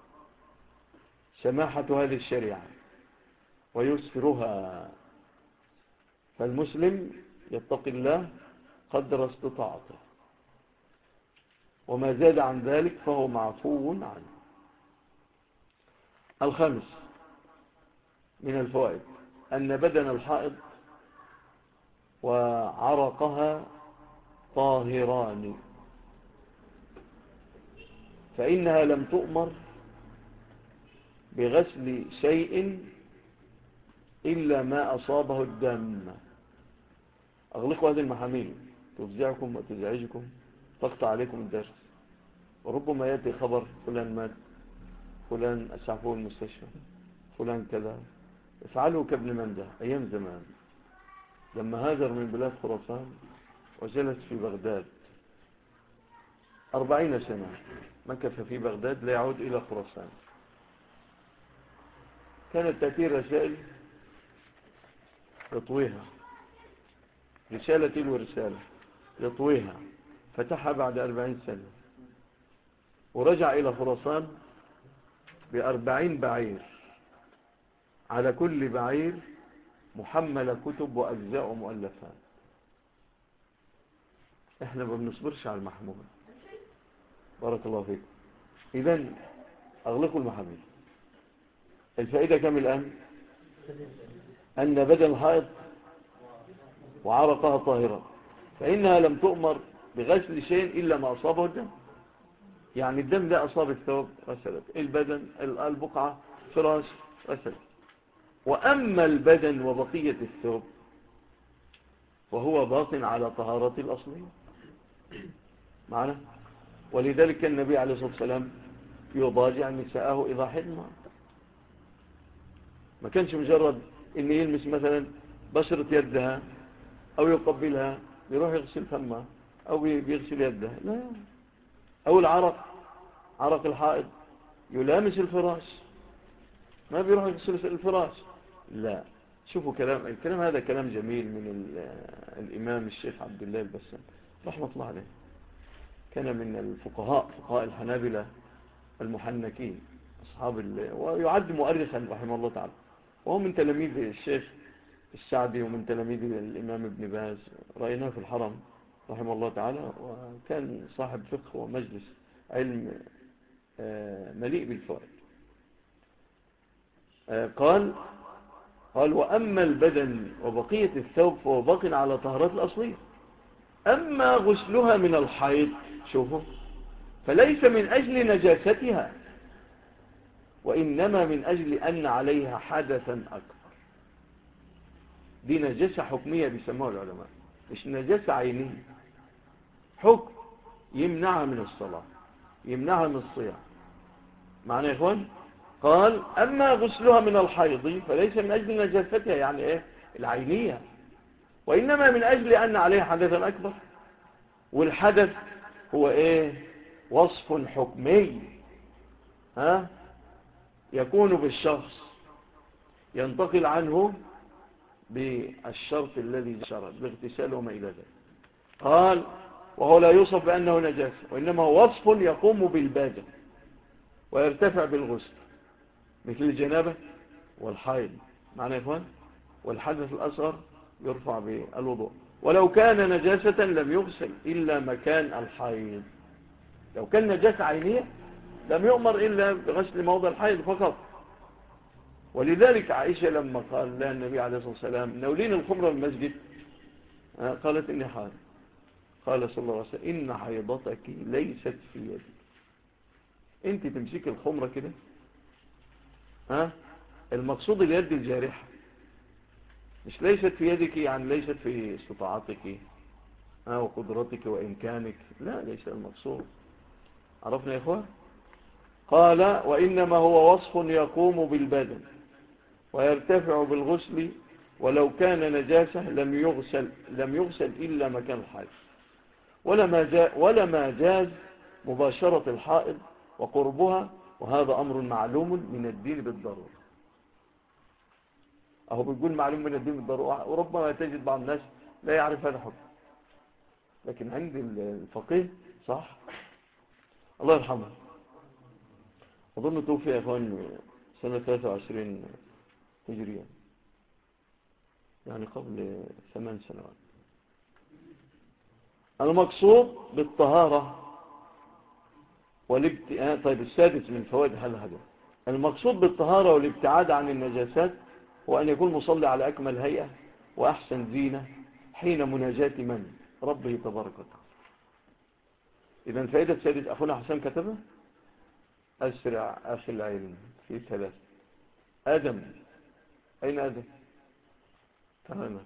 سماحة هذه الشريعة ويسرها، فالمسلم يتقي الله قدر استطاعته، وما زاد عن ذلك فهو معفو عنه. الخامس من الفوائد أن بدن الحائض وعرقها طاهران، فإنها لم تؤمر بغسل شيء إلا ما أصابه الدم. أغلقوا هذه المحاميل تفزعكم وتزعجكم، تقطع عليكم الدرس، وربما يأتي خبر فلان مات، فلان أسعفوه المستشفى، فلان كذا. افعلوا كابن منده أيام زمان لما هاجر من بلاد خراسان وجلس في بغداد 40 سنة، مكث في بغداد لا يعود إلى خراسان. كانت تأتي رسائل يطويها، رسالة تلو رسالة يطويها، فتحها بعد 40 سنة، ورجع إلى خراسان ب40 بعير، على كل بعير محمل كتب وأجزاء ومؤلفات. احنا ما بنصبرش على المحمول. بارك الله فيكم. إذن أغلقوا المحامل. الفائدة كم الآن؟ أن بدن الحائض وعرقها طاهرة، فإنها لم تؤمر بغسل شيء إلا ما أصابه الدم. يعني الدم ده أصاب الثوب غسلت، البدن البقعة فراش غسلت. وأما البدن وبقية الثوب وهو باق على طهارة الأصلية معنا. ولذلك كان النبي عليه الصلاة والسلام يضاجع نساءه إذا حضن، ما كانش مجرد إن يلمس مثلا بشرة يدها أو يقبلها يروح يغسل فمها أو بيغسل يدها، لا. أو عرق الحائض يلامس الفراش، ما بيروح يغسل الفراش، لا. شوفوا الكلام هذا كلام جميل من الإمام الشيخ عبد الله البسام رحمة الله عليه. كان من فقهاء الحنابلة المحنكين، ويعد مؤرخا رحمه الله تعالى، وهو من تلاميذ الشيخ السعدي ومن تلاميذ الإمام ابن باز. رأيناه في الحرم رحمه الله تعالى، وكان صاحب فقه ومجلس علم مليء بالفوائد. قال وأما البدن وبقية الثوب فهو باق على طهارات الأصلية. أما غسلها من الحيض شوفوا فليس من أجل نجاستها، وإنما من أجل أن عليها حدثا أكبر. دي نجاسة حكمية بيسموها العلماء، مش نجاسة عينية. حكم يمنعها من الصلاة، يمنعها من الصيام. معنى يا إخوان؟ قال أما غسلها من الحيض فليس من أجل نجاستها، يعني إيه العينية، وإنما من أجل أن عليها حدثا أكبر. والحدث هو إيه؟ وصف حكمي يكون بالشخص ينتقل عنه بالشرط الذي شرط باغتسال وما إلى ذلك. قال وهو لا يوصف بأنه نجاسة، وإنما هو وصف يقوم بالبادة ويرتفع بالغسل، مثل الجنابة والحيض، معنى يا إخوان، والحدث الأصغر يرفع بالوضوء. ولو كان نجاسة لم يغسل إلا مكان الحيض. لو كان نجاسة عينية لم يؤمر إلا بغسل موضع الحيض فقط. ولذلك عائشة لما قال لها النبي عليه الصلاة والسلام نولين الخمر من المسجد، قالت إني حائض. قال صلى الله عليه وسلم إن حيضتك ليست في يدك. انت تمسك الخمرة كده، المقصود اليد الجارحة، مش ليست في يدك يعني ليست في استطاعتك وقدرتك وإمكانك، لا، ليس المقصود. عرفنا يا إخوان؟ قال وإنما هو وصف يقوم بالبدن ويرتفع بالغسل، ولو كان نجاسة لم يغسل إلا مكان الحائض، ولما جاز مباشرة الحائض وقربها، وهذا أمر معلوم من الدين بالضرورة. أهو بيقول معلوم من الدين بالضرورة، وربما تجد بعض الناس لا يعرف هذا الحكم، لكن عند الفقيه صح. الله يرحمه، أظن توفي يا أخوان سنة 23 هجرية، يعني قبل 8 سنوات. المقصود بالطهارة طيب السادس من فوائد هذا المقصود بالطهارة والابتعاد عن النجاسات هو أن يكون مصلي على أكمل هيئة وأحسن زينة حين مناجاة من ربه تبارك وتعالى. إذن فائدة السادس أخونا حسام كتبه. أسرع أخي العلم في 3. آدم، أين آدم؟ تعالى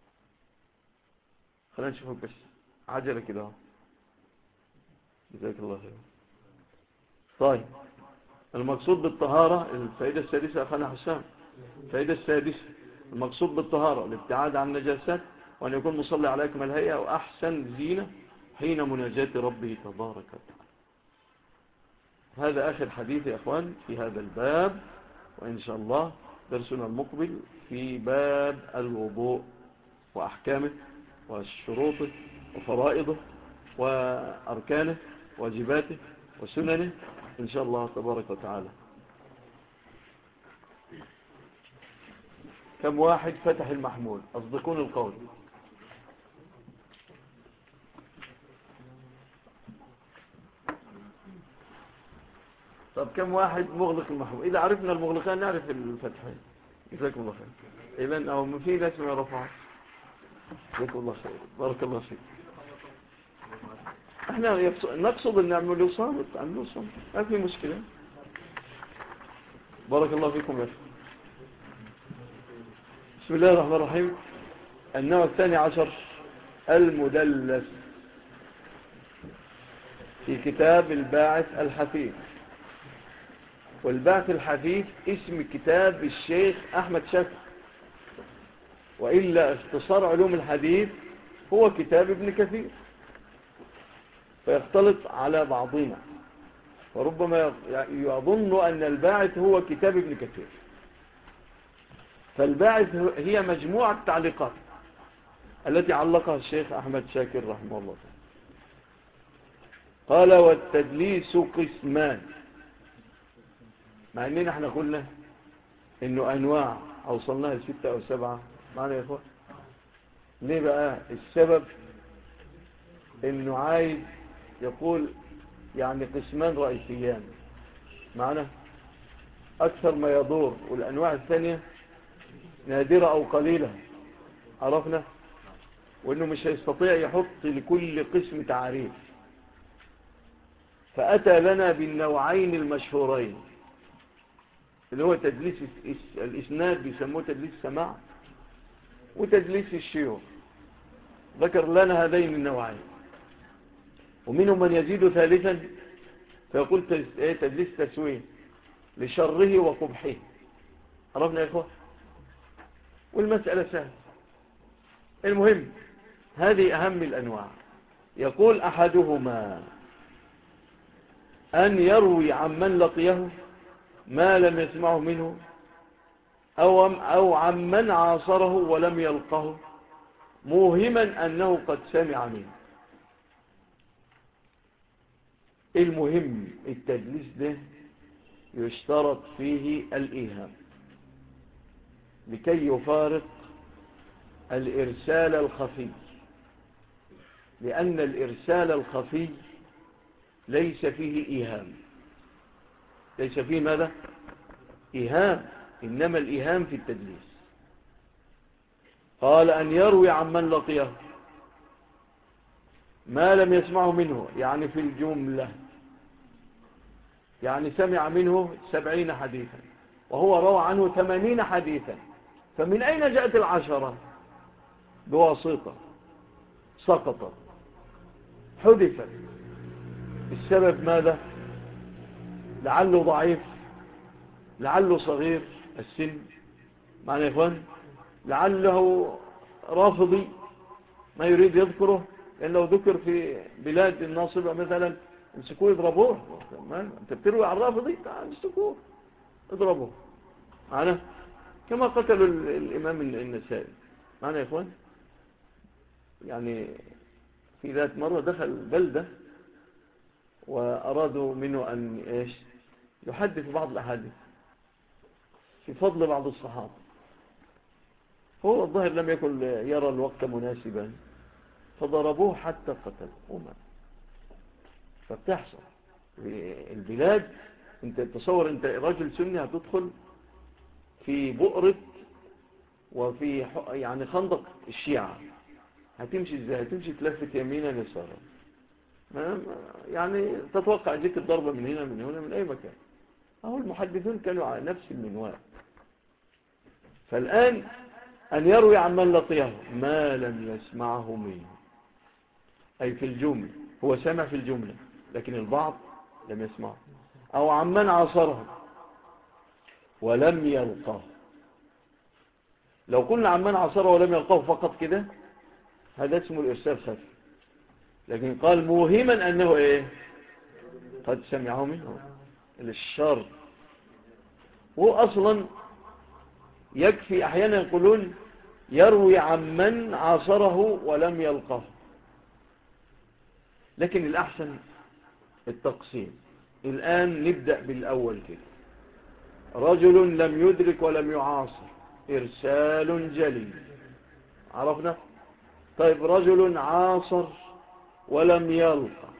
خلينا نشوفك بس عجلة كده. جزاك الله خير. طيب المقصود بالطهارة، الفائدة السادسة أخونا حسام، الفائدة السادسة المقصود بالطهارة الابتعاد عن النجاسات، وأن يكون مصلي على أكمل هيئة وأحسن زينة حين مناجاة ربه تبارك وتعالى. هذا آخر حديث يا أخوان في هذا الباب، وإن شاء الله درسنا المقبل في باب الوضوء وأحكامه وشروطه وفرائضه وأركانه واجباته وسننه إن شاء الله تبارك وتعالى. كم واحد فتح المحمول؟ أصدقون القول. طب كم واحد مغلق المحمول؟ إذا عرفنا المغلقان نعرف الفتحين. جزاكم الله خير. إذن أو في ناس ما رفعوا. جزاكم الله خير، بارك الله فيك. احنا نقصد ان نعمل صامت، عملوا صامت، ما في مشكلة. بارك الله فيكم يا أخي. بسم الله الرحمن الرحيم. النوع 12 المدلس في كتاب الباعث الحثيث. والباعث الحثيث اسم كتاب الشيخ أحمد شاكر، وإلا اختصار علوم الحديث هو كتاب ابن كثير، فيختلط على بعضنا، وربما يظن أن الباعث هو كتاب ابن كثير. فالباعث هي مجموعة تعليقات التي علقها الشيخ أحمد شاكر رحمه الله. قال والتدليس قسمان، مع أننا احنا قلنا إنه أنواع أوصلناها ل6 أو 7. معنى يا إخوة ليه بقى؟ السبب إنه عايز يقول يعني قسمان رئيسيان معنا أكثر ما يدور، والأنواع الثانية نادرة أو قليلة، عرفنا، وإنه مش هيستطيع يحط لكل قسم تعريف، فأتى لنا بالنوعين المشهورين اللي هو تدليس الإسناد، بيسموه تدليس السماع، وتدليس الشيوخ. ذكر لنا هذين النوعين، ومنهم من يزيد ثالثا فيقول تدليس تسويه لشره وقبحه. عرفنا يا إخوة، والمسألة سهلة. المهم هذه أهم الأنواع. يقول أحدهما أن يروي عن من لقيه ما لم يسمعه منه، أو عمن عاصره ولم يلقه موهما أنه قد سمع منه. المهم التدليس ده يشترط فيه الإيهام لكي يفارق الإرسال الخفي، لأن الإرسال الخفي ليس فيه إيهام. ليس فيه ماذا؟ إيهام، إنما الإيهام في التدليس. قال أن يروي عمن لقيه ما لم يسمعه منه، يعني في الجملة، يعني سمع منه 70 حديثا وهو روى عنه 80 حديثا، فمن أين جاءت 10؟ بواسطة، سقطت، حذفت. السبب ماذا؟ لعله ضعيف، لعله صغير السن، معنى يا إخوان، لعله رافضي ما يريد يذكره، لأن لو ذكر في بلاد الناصبة مثلا امسكوه يضربوه. انت بتروي عن الرافضي، تعال امسكوه اضربوه معنا، كما قتلوا الإمام النسائي. معنا يا إخوان، يعني في ذات مرة دخل بلدة وأرادوا منه أن يحدث بعض الأحاديث في فضل بعض الصحابة. هو الظاهر لم يكن يرى الوقت مناسبا، فضربوه حتى قتلوه. فبتحصل في البلاد. انت تصور انت رجل سني هتدخل في بؤرة وفي يعني خندق الشيعة، هتمشي ازاي؟ هتمشي تلفت يمينا يسارا، يعني تتوقع يجيك الضربة من هنا من هنا من اي مكان. اهو المحدثون كانوا على نفس المنوال. فالآن أن يروي عن من لقيه ما لم يسمعه منه، أي في الجملة، هو سمع في الجملة لكن البعض لم يسمعه، أو عن من عاصره ولم يلقاه. لو قلنا عن من عاصره ولم يلقاه فقط كده، هذا اسمه الإرسال خفي. لكن قال موهما أنه قد سمعه منه، الشر. هو أصلا يكفي، أحيانا يقولون يروي عن من عاصره ولم يلقاه، لكن الأحسن التقسيم. الآن نبدأ بالأول كده. رجل لم يدرك ولم يعاصر، إرسال جلي، عرفنا. طيب رجل عاصر ولم يلقى،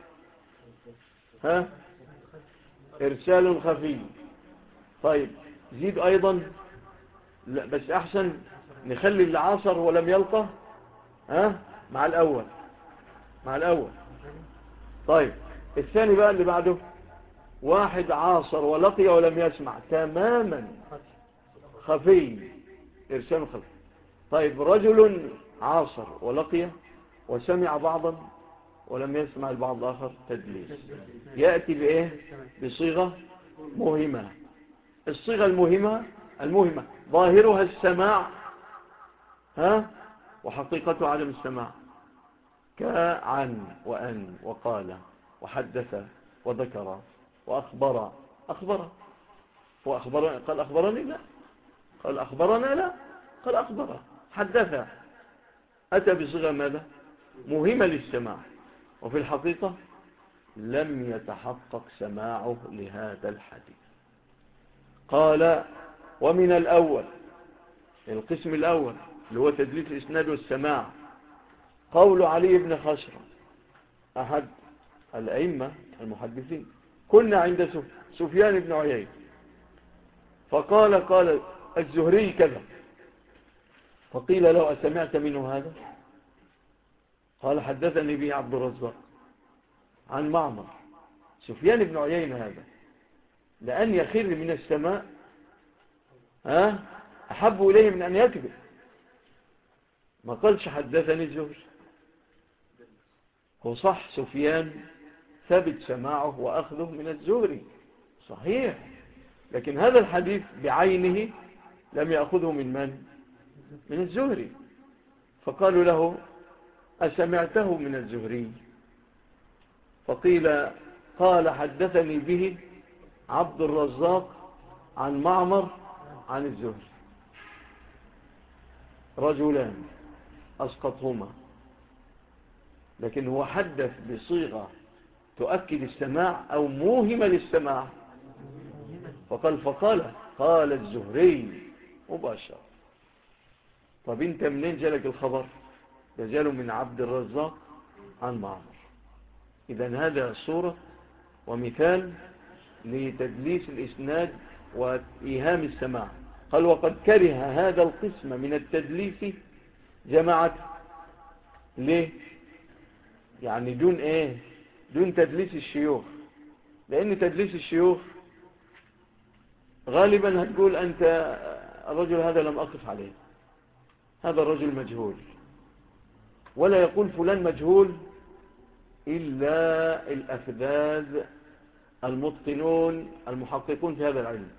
إرسال خفي. طيب زيد أيضا، لا بس أحسن نخلي اللي عاصر ولم يلقى مع الأول، مع الأول. طيب الثاني بقى اللي بعده، واحد عاصر ولقي ولم يسمع تماما، خفي، إرسال خفي. طيب رجل عاصر ولقي وسمع بعضا ولم يسمع البعض الآخر، تدليس. يأتي بإيه؟ بصيغة مهمة. الصيغة المهمة ظاهرها السماع وحقيقته عدم السماع، كعن وأن وقال وحدث وذكر وأخبر. قال أخبرني لا، قال أخبرنا لا، قال أخبر، حدث. أتى بصيغة ماذا؟ مهمة للسماع، وفي الحقيقة لم يتحقق سماعه لهذا الحديث. قال ومن الأول، القسم الأول اللي هو تدليس الإسناد والسماع، قول علي بن خشرم أحد الأئمة المحدثين: كنا عند سفيان بن عيينة قال الزهري كذا، فقيل له أسمعت منه هذا؟ قال حدثني به عبد الرزاق عن معمر. سفيان بن عيينة هذا لأن يخر من السماء أحب إليه من أن يكذب. ما قالش حدثني الزهري. هو صح سفيان ثبت سماعه وأخذه من الزهري صحيح، لكن هذا الحديث بعينه لم يأخذه من من؟ من الزهري. فقالوا له أسمعته من الزهري؟ فقيل قال حدثني به عبد الرزاق عن معمر عن الزهري. رجلان أسقطهما، لكن هو حدث بصيغة تؤكد السماع أو موهمة للسماع، قال الزهري مباشرة. طب انت منين جالك الخبر؟ جاله من عبد الرزاق عن معمر. إذن هذا صورة ومثال لتدليس الإسناد وإيهام السماع. قال وقد كره هذا القسم من التدليس جماعة. ليه؟ يعني دون تدليس الشيوخ، لأن تدليس الشيوخ غالبا هتقول أنت الرجل هذا لم أقف عليه، هذا الرجل مجهول، ولا يقول فلان مجهول إلا الأفذاذ المتقنون المحققون في هذا العلم.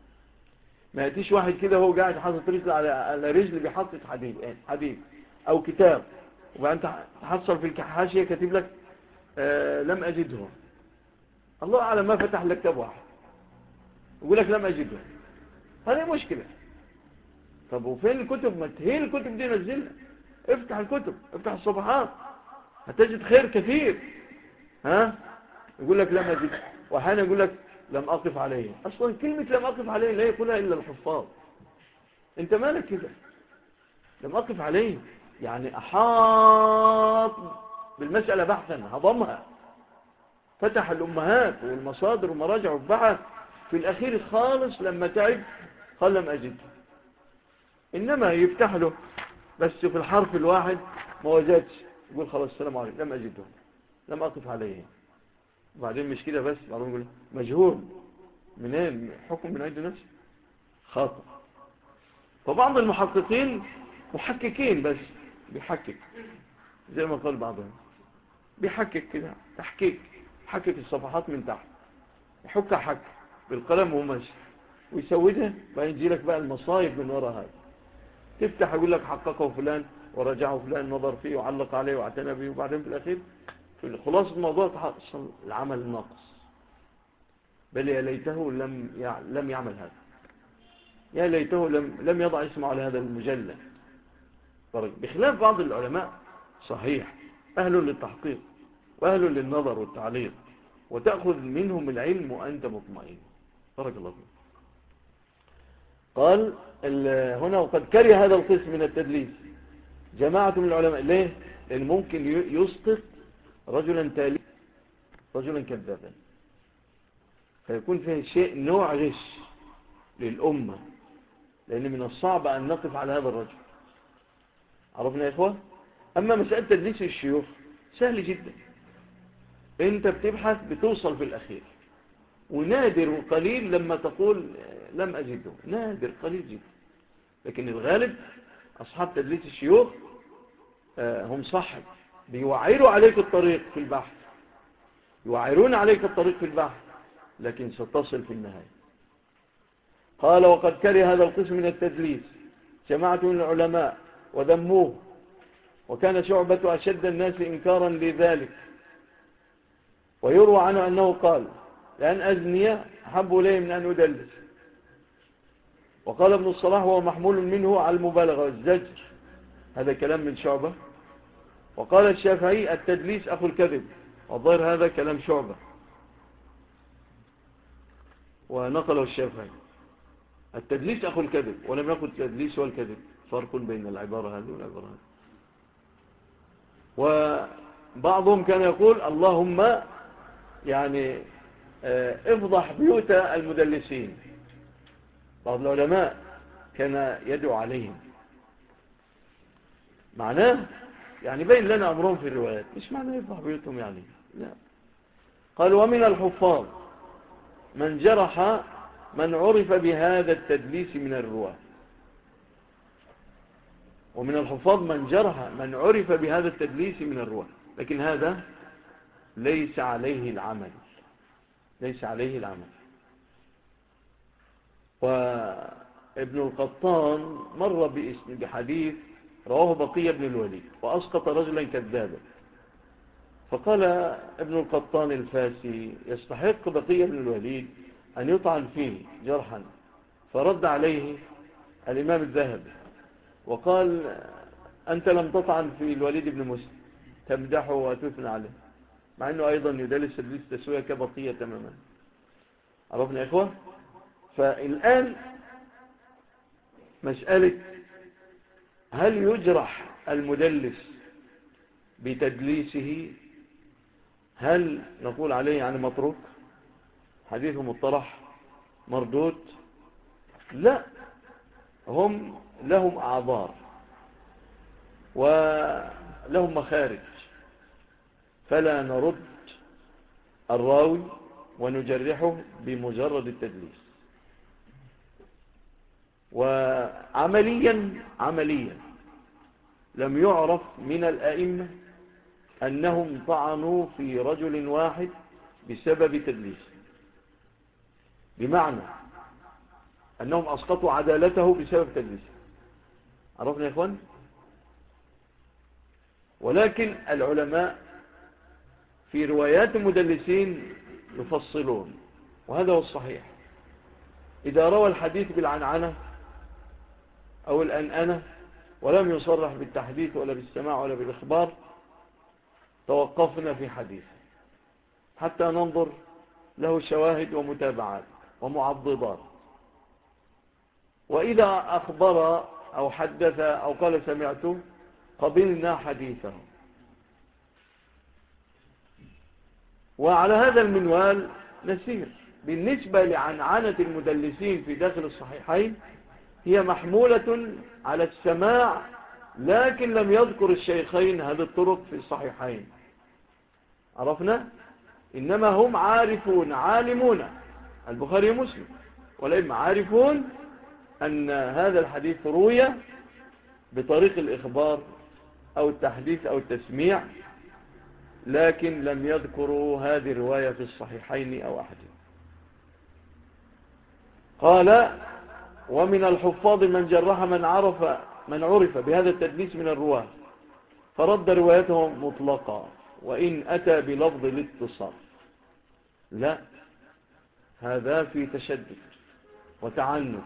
ما يأتيش واحد كده هو قاعد حاطط رجل على رجل بيحطط حديث أو كتاب، وبعدين تحصل في الحاشية كاتب لك لم أجده. الله أعلم ما فتح لك كتاب واحد يقول لك لم أجده. هذه مشكلة. طب وفين الكتب؟ ما هي الكتب دي نزلها، افتح الكتب، افتح الصفحات هتجد خير كثير. يقول لك لم أجد، وأحيانا يقول لك لم أقف عليه. أصلا كلمة لم أقف عليه لا يقولها إلا الحفاظ. أنت مالك كده؟ لم أقف عليه يعني أحاط بالمسألة بحثا، هضمها، فتح الأمهات والمصادر والمراجع والبحث، في الأخير خالص لما تعب قال لم أجد. إنما يفتح له بس في الحرف الواحد ما وجدش، يقول خلاص السلام عليكم لم أجده، لم أقف عليه. وبعدين مش كده بس، بعدين يقول مجهول. منين؟ حكم من عند نفسه، خاطئ. فبعض المحققين محققين بس بيحقق زي ما قال بعضهم، بيحقق كده تحقيق، يحقق الصفحات من تحت، يحك حك بالقلم وهو ماشي ويسودها، ويجي لك بقى المصايب من وراء هذا. تفتح يقول لك حققه فلان ورجعه فلان، نظر فيه وعلق عليه واعتنى به، وبعدين في الأخير في خلاصة الموضوع تحصل العمل الناقص. بل يا ليته لم يعمل هذا، يا ليته لم يضع اسمه على هذا المجلد. بخلاف بعض العلماء صحيح أهل للتحقيق وأهل للنظر والتعليق، وتأخذ منهم العلم وأنت مطمئن. بارك الله فيك. قال هنا وقد كره هذا القسم من التدليس جماعة من العلماء. ليه؟ لأن ممكن يسقط رجلا تالي رجلا كذابا، فيكون فيه شيء نوع غش للأمة، لأن من الصعب أن نقف على هذا الرجل. عرفنا يا إخوة؟ أما مسألة تدليس الشيوخ سهل جدا، أنت بتبحث بتوصل في الأخير، ونادر وقليل لما تقول لم أجده، نادر قليل جدا. لكن الغالب أصحاب تدليس الشيوخ هم صاحب بيوعروا عليك الطريق في البحث، يوعرون عليك الطريق في البحث، لكن ستصل في النهاية. قال وقد كره هذا القسم من التدليس جماعة من العلماء وذموه، وكان شعبة أشد الناس إنكارا لذلك. ويروى عنه أنه قال لأن أزني أحب إليه من أن أدلس. وقال ابن الصلاح هو محمول منه على المبالغة والزجر، هذا كلام من شعبة. وقال الشافعي التدليس أخو الكذب، والظاهر هذا كلام شعبة ونقله الشافعي. التدليس أخو الكذب، ولم يقل التدليس والكذب، فرق بين العبارة هذه والعبارة هذه. وبعضهم كان يقول اللهم يعني افضح بيوت المدلسين. بعض العلماء كان يدعو عليهم، معناه يعني بين لنا أمرهم في الروايات، مش معناه يفضح بيوتهم يعني، لا. قال ومن الحفاظ من جرح من عرف بهذا التدليس من الرواة. ومن الحفاظ من جرح من عرف بهذا التدليس من الرواة، لكن هذا ليس عليه العمل، ليس عليه العمل. وابن القطان مر بحديث رواه بقية بن الوليد وأسقط رجلا كذابا، فقال ابن القطان الفاسي يستحق بقية بن الوليد أن يطعن فيه جرحا، فرد عليه الإمام الذهبي وقال أنت لم تطعن في الوليد بن مسلم تمدحه وتثنى عليه، مع أنه أيضا يدلس تدليس تسوية كبقية تماما. عرفنا يا إخوة؟ فالآن مسألة هل يجرح المدلس بتدليسه؟ هل نقول عليه يعني متروك، حديثه مطرح مردود؟ لا، هم لهم أعذار ولهم مخارج، فلا نرد الراوي ونجرحه بمجرد التدليس. وعمليا لم يعرف من الأئمة أنهم طعنوا في رجل واحد بسبب تدليس، بمعنى أنهم أسقطوا عدالته بسبب تدليس. عرفنا يا إخوان؟ ولكن العلماء في روايات المدلسين يفصلون، وهذا هو الصحيح. إذا روى الحديث بالعنعنة أو الأنأنة ولم يصرح بالتحديث ولا بالسماع ولا بالإخبار، توقفنا في حديثه حتى ننظر له شواهد ومتابعات ومعضدات. وإذا أخبر أو حدث أو قال سمعته قبلنا حديثه. وعلى هذا المنوال نسير. بالنسبة لعنعنة المدلسين في داخل الصحيحين هي محمولة على السماع، لكن لم يذكر الشيخين هذه الطرق في الصحيحين. عرفنا؟ إنما هم عارفون عالمون البخاري ومسلم والأئمة عارفون أن هذا الحديث روي بطريق الإخبار أو التحديث أو التسميع، لكن لم يذكروا هذه الرواية في الصحيحين أو أحد. قال ومن الحفاظ من جرح من عرف بهذا التدليس من الرواة فرد روايته مطلقة وإن أتى بلفظ الاتصال. لا، هذا في تشدد وتعنت.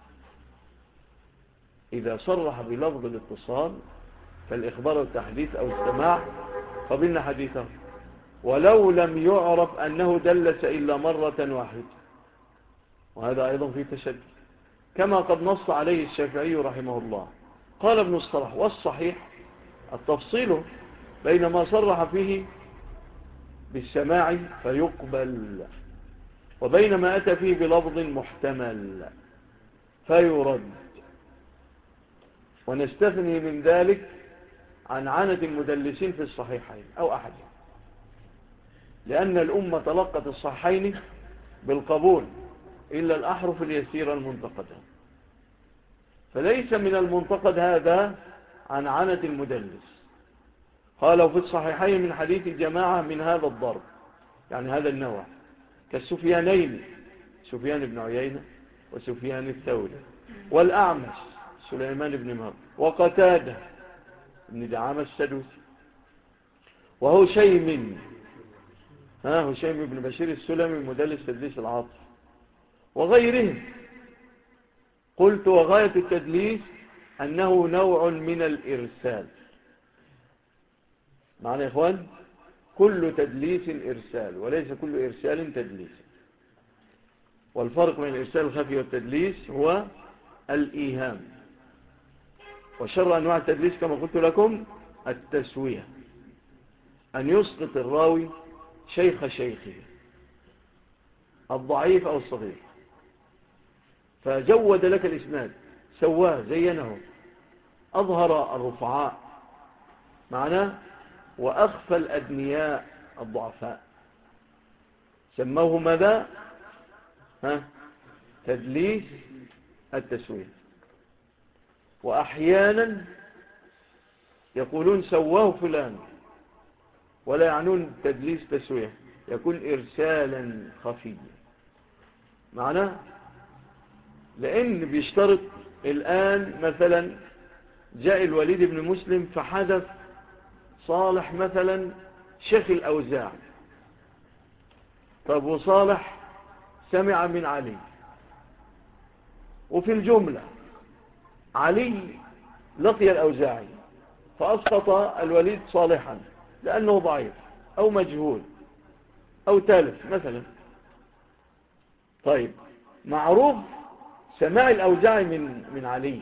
إذا صرح بلفظ الاتصال كالإخبار والتحديث أو السماع قبلنا حديثه، ولو لم يعرف أنه دلس إلا مرة واحدة، وهذا أيضا في تشدد، كما قد نص عليه الشافعي رحمه الله. قال ابن الصلاح والصحيح التفصيل بين ما صرح فيه بالسماع فيقبل وبين ما أتى فيه بلفظ محتمل فيرد. ونستثني من ذلك عن عنة المدلسين في الصحيحين أو أحدهم، لأن الأمة تلقت الصحيحين بالقبول إلا الأحرف اليسيرة المنتقدة، فليس من المنتقد هذا عن عنة المدلس. قالوا في الصحيحين من حديث جماعة من هذا الضرب، يعني هذا النوع، كالسفيانين، سفيان بن عيينة وسفيان الثوري، والأعمش سليمان بن مهر، وقتادة بن دعامة السدوسي، وهشيم هشيم بن بشير السلمي مدلس تدليس العاطف، وغيرهم. قلت وغاية التدليس أنه نوع من الإرسال. معنى يا إخوان كل تدليس إرسال وليس كل إرسال تدليس. والفرق بين الإرسال الخفي والتدليس هو الإيهام. وشر أنواع التدليس كما قلت لكم التسوية، أن يسقط الراوي شيخ شيخه الضعيف أو الصغير، فجود لك الإسناد، سواه زينه، أظهر الرفعاء معنا وأخفى الأدنياء الضعفاء، سموه ماذا؟ تدليس التسوية. وأحيانا يقولون سواه فلان ولا يعنون تدليس تسوية، يكون إرسالا خفيا معناه، لأن بيشترط الآن مثلا جاء الوليد بن مسلم فحدث صالح مثلا شيخ الأوزاع، طب وصالح سمع من علي، وفي الجملة علي لقي الأوزاعي فأسقط الوليد صالحا لأنه ضعيف أو مجهول أو تالف مثلا. طيب معروف سماع الأوزاعي من علي،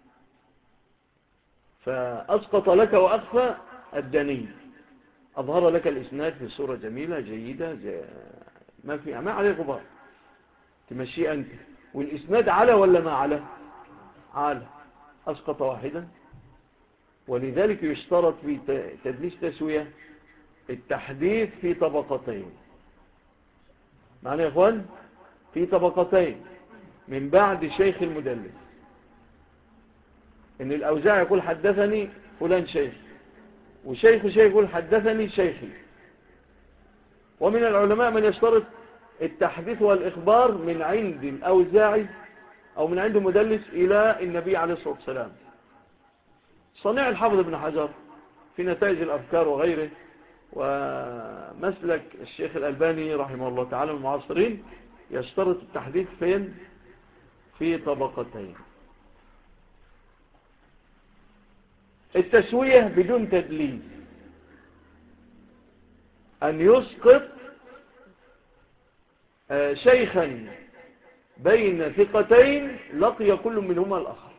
فأسقط لك وأخفى الدني، أظهر لك الإسناد في صورة جميلة جيدة ما عليه غبار، تمشي أنت، والإسناد على ولا ما على أسقط واحدا. ولذلك يشترط في تدليس تسوية التحديث في طبقتين، معنى يا إخوان في طبقتين من بعد شيخ المدلس، إن الأوزاعي يقول حدثني فلان شيخ، وشيخ يقول حدثني شيخي. ومن العلماء من يشترط التحديث والإخبار من عند الأوزاعي أو من عند مدلس إلى النبي عليه الصلاة والسلام. صنيع الحافظ ابن حجر في نتائج الأفكار وغيره، ومسلك الشيخ الألباني رحمه الله تعالى المعاصرين يشترط التحديث فين؟ في طبقتين. التسوية بدون تدليس أن يسقط شيخا بين ثقتين لقي كل منهما الآخر،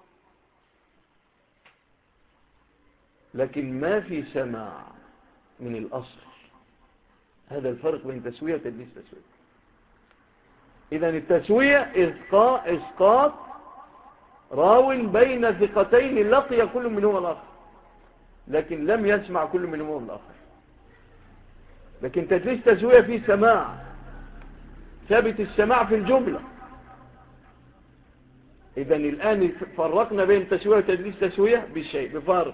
لكن ما في سماع من الأصل. هذا الفرق بين تسوية وتدليس تسوية. إذن التسوية إسقاط راو بين ثقتين لقي كل منهما الآخر لكن لم يسمع كل منهما الآخر. لكن تدليس تسوية فيه سماع، ثابت السماع في الجملة. إذن الآن فرقنا بين تسوية وتدليس تسوية بفارق،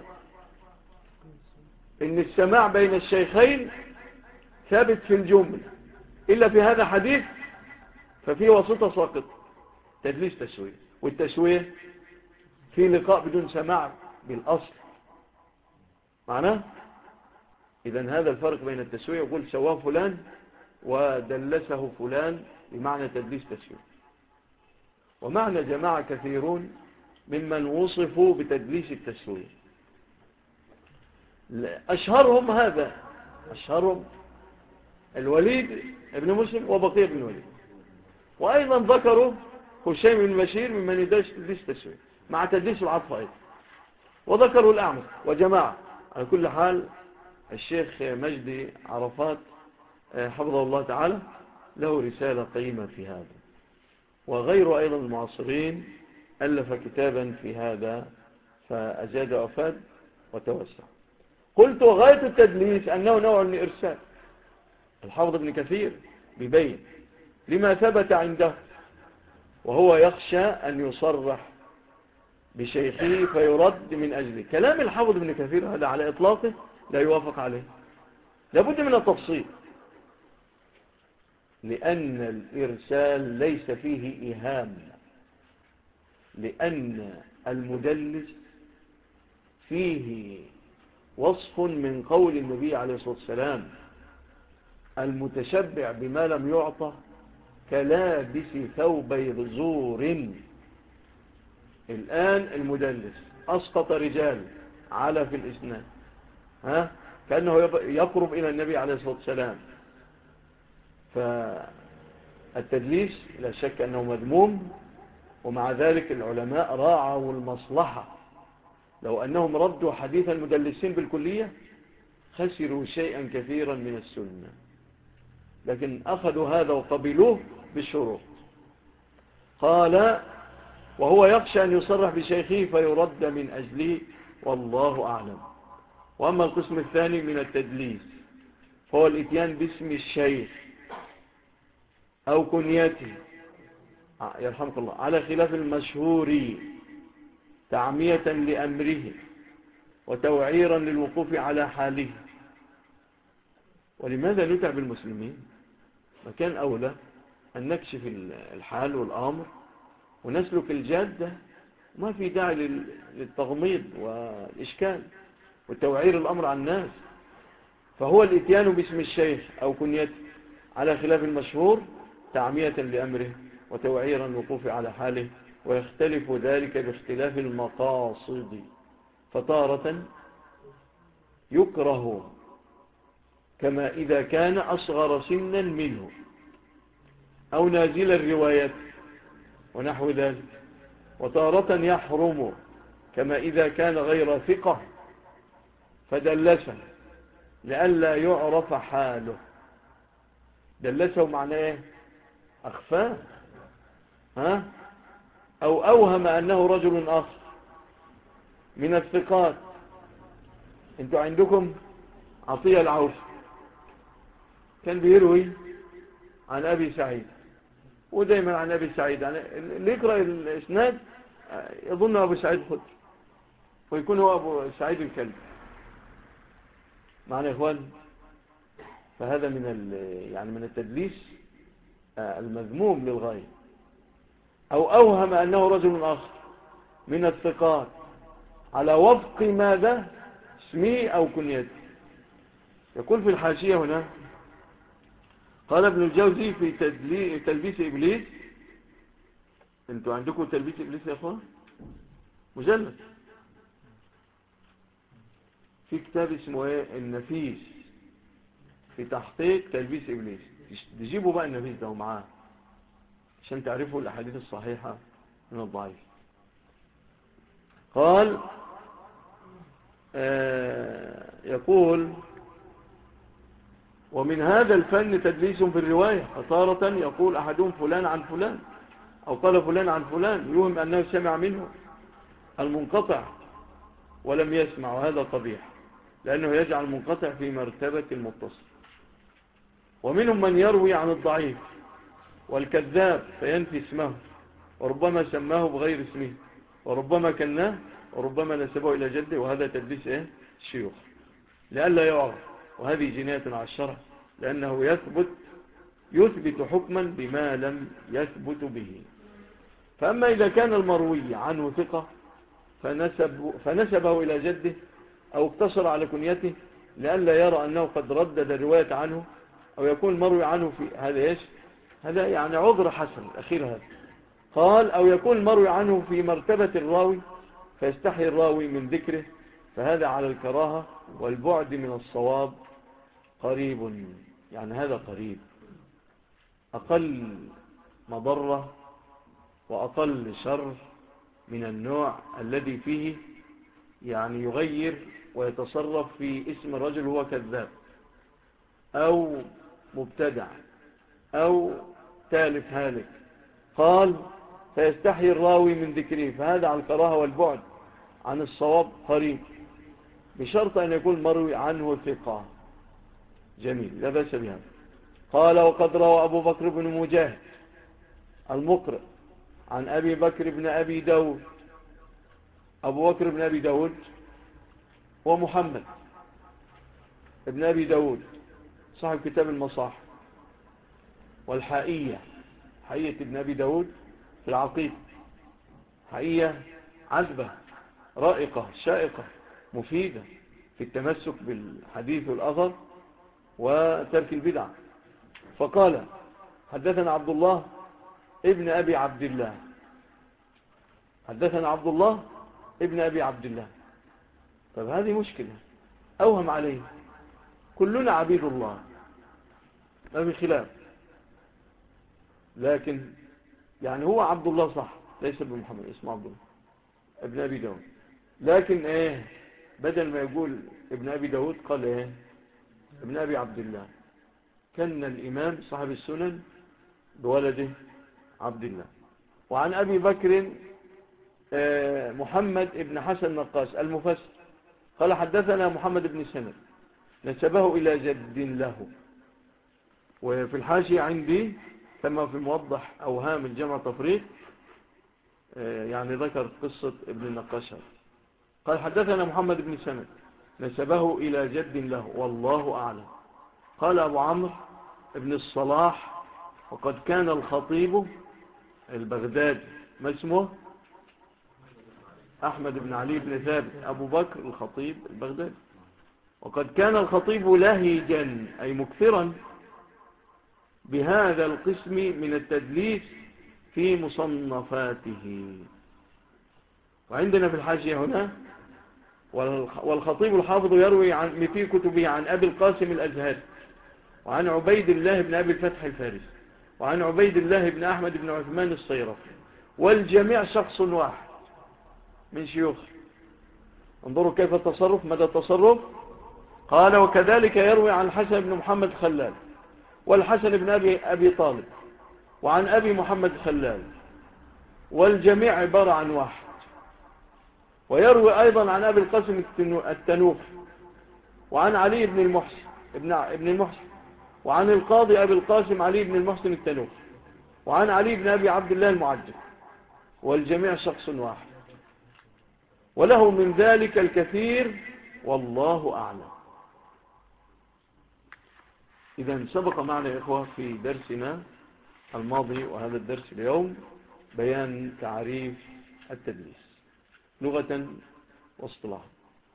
إن السماع بين الشيخين ثابت في الجملة، إلا في هذا حديث ففيه وسطة ساقط تدليس تسوية. والتسوية في لقاء بدون سماع بالأصل معناه. إذن هذا الفرق بين التسوية، يقول سواه فلان ودلسه فلان بمعنى تدليس تسوية. ومعنى جماعة كثيرون ممن وصفوا بتدليس التسوية، أشهرهم أشهرهم الوليد ابن مسلم وبقية بن وليد، وأيضا ذكروا هشيم بن بشير ممن يدلس تدليس تسوية مع تدليس العطف أيضا، وذكروا الأعمش وجماعة. على كل حال الشيخ مجدي عرفات حفظه الله تعالى له رسالة قيمة في هذا، وغيره أيضا المعاصرين ألف كتابا في هذا فأزاد وأفاد وتوسع. قلت وغاية التدليس أنه نوع من إرسال. الحافظ ابن كثير بيبين لما ثبت عنده، وهو يخشى أن يصرح بشيخه فيرد من أجله. كلام الحافظ ابن كثير هذا على إطلاقه لا يوافق عليه، لابد من التفصيل، لأن الإرسال ليس فيه إيهام، لأن المدلس فيه وصف من قول النبي عليه الصلاة والسلام: المتشبع بما لم يعطى كلابس ثوبي زور. الآن المدلس أسقط رجال على في الإسناد، كأنه يقرب إلى النبي عليه الصلاة والسلام. فالتدليس لا شك أنه مذموم، ومع ذلك العلماء راعوا المصلحة. لو أنهم ردوا حديث المدلسين بالكلية خسروا شيئا كثيرا من السنة، لكن أخذوا هذا وقبلوه بالشروط. قال: وهو يخشى أن يصرح بشيخه فيرد من أجله، والله أعلم. وأما القسم الثاني من التدليس فهو الاتيان باسم الشيخ أو كنيته يرحمك الله على خلاف المشهور تعمية لأمره وتوعيرا للوقوف على حاله. ولماذا نتعب المسلمين؟ فكان أولى أن نكشف الحال والأمر ونسلك الجادة، ما في داعي للتغميض والإشكال وتوعير الأمر عن الناس. فهو الاتيان باسم الشيخ أو كنيته على خلاف المشهور تعمية لأمره وتوعيرا الوقوف على حاله ويختلف ذلك باختلاف المقاصد، فتارة يكره كما إذا كان أصغر سنا منه أو نازل الرواية ونحو ذلك، وتارة يحرم كما إذا كان غير ثقة فدلسه لئلا يعرف حاله. دلسه معناه ايه؟ أخفاه، أو أوهم أنه رجل آخر من الثقات. انتوا عندكم عطية العوف كان بيروي عن أبي سعيد، ودايما عن أبي سعيد، يعني اللي يقرأ الإسناد يظن أبو سعيد خد، ويكون هو أبو سعيد الكلب. معنى يا إخوان، فهذا من التدليس المذموم للغاية. أو أوهم أنه رجل آخر من الثقات على وفق ماذا؟ اسمه أو كنيته. يقول في الحاشية هنا: قال ابن الجوزي في تلبيس إبليس. انتوا عندكم تلبيس إبليس يا أخوان؟ مجلد في كتاب اسمه ايه؟ النفيس في تحقيق تلبيس إبليس. تجيبوا بقى النفيس ده معاه عشان تعرفوا الأحاديث الصحيحة من الضعيف. قال يقول: ومن هذا الفن تدليس في الرواية، فتارة يقول أحدهم فلان عن فلان، أو قال فلان عن فلان، يوهم أنه سمع منه المنقطع ولم يسمع، وهذا قبيح لأنه يجعل المنقطع في مرتبة المتصل. ومنهم من يروي عن الضعيف والكذاب فينفي اسمه، وربما سماه بغير اسمه، وربما كناه، وربما نسبه إلى جده، وهذا تدليس الشيوخ لئلا يعرف، وهذه جناية على الشرع، لأنه يثبت حكما بما لم يثبت به. فأما إذا كان المروي عنه ثقة فنسبه إلى جده أو اقتصر على كنيته لئلا يرى أنه قد ردد الرواية عنه، أو يكون المروي عنه في هذا يعني عذر حسن الأخير هذا. قال: أو يكون المروي عنه في مرتبة الراوي فيستحي الراوي من ذكره، فهذا على الكراهة والبعد من الصواب قريب. يعني هذا قريب، أقل مضرة وأقل شر من النوع الذي فيه يعني يغير ويتصرف في اسم الرجل هو كذاب أو مبتدع أو تالف هالك. قال: فيستحي الراوي من ذكره، فهذا على الكراهة والبعد عن الصواب قريب، بشرط أن يكون مروي عنه ثقة. جميل، لا بأس بها. قال: وقد روى أبو بكر بن مجاهد المقرئ عن أبي بكر بن أبي داود. أبو بكر بن أبي داود ومحمد ابن أبي داود صاحب كتاب المصاحف والحائية، حائية ابن أبي داود في العقيدة، حائية عذبة رائقة شائقة مفيدة في التمسك بالحديث والأثر وترك البدع. فقال: حدثنا عبد الله ابن أبي عبد الله، حدثنا عبد الله ابن أبي عبد الله. طب هذه مشكلة، أوهم عليه، كلنا عبيد الله ما في خلاف، لكن يعني هو عبد الله صح، ليس بمحمد، اسمه عبد الله ابن أبي داود، لكن بدل ما يقول ابن أبي داود قال ابن أبي عبد الله. كان الإمام صاحب السنن بولده عبد الله. وعن أبي بكر محمد ابن حسن نقاش المفسر قال: حدثنا محمد بن سند نسبه إلى جد له. وفي الحاشية عندي كما في موضح أوهام الجمع تفريق يعني ذكر قصة ابن النقاش. قال: حدثنا محمد بن سند نسبه إلى جد له والله أعلم. قال أبو عمرو ابن الصلاح: وقد كان الخطيب البغدادي، ما اسمه؟ أحمد بن علي بن ثابت أبو بكر الخطيب البغدادي. وقد كان الخطيب لهجا أي مكثرا بهذا القسم من التدليس في مصنفاته. وعندنا في الحاشية هنا: والخطيب الحافظ يروي في كتبه عن أبي القاسم الأزهري، وعن عبيد الله بن أبي الفتح الفارسي، وعن عبيد الله بن أحمد بن عثمان الصيرفي، والجميع شخص واحد من شيوخ. انظروا كيف التصرف، مدى التصرف. قال: وكذلك يروي عن الحسن بن محمد الخلال، والحسن بن أبي طالب، وعن أبي محمد الخلال، والجميع عبارة عن واحد. ويروي أيضا عن أبي القاسم التنوخي، وعن علي بن المحسن ابن المحسن، وعن القاضي أبي القاسم علي بن المحسن التنوخي، وعن علي بن أبي عبد الله المعجل، والجميع شخص واحد، وله من ذلك الكثير والله أعلم. إذن سبق معنا يا إخوة في درسنا الماضي وهذا الدرس اليوم بيان تعريف التدليس لغة واصطلاحا،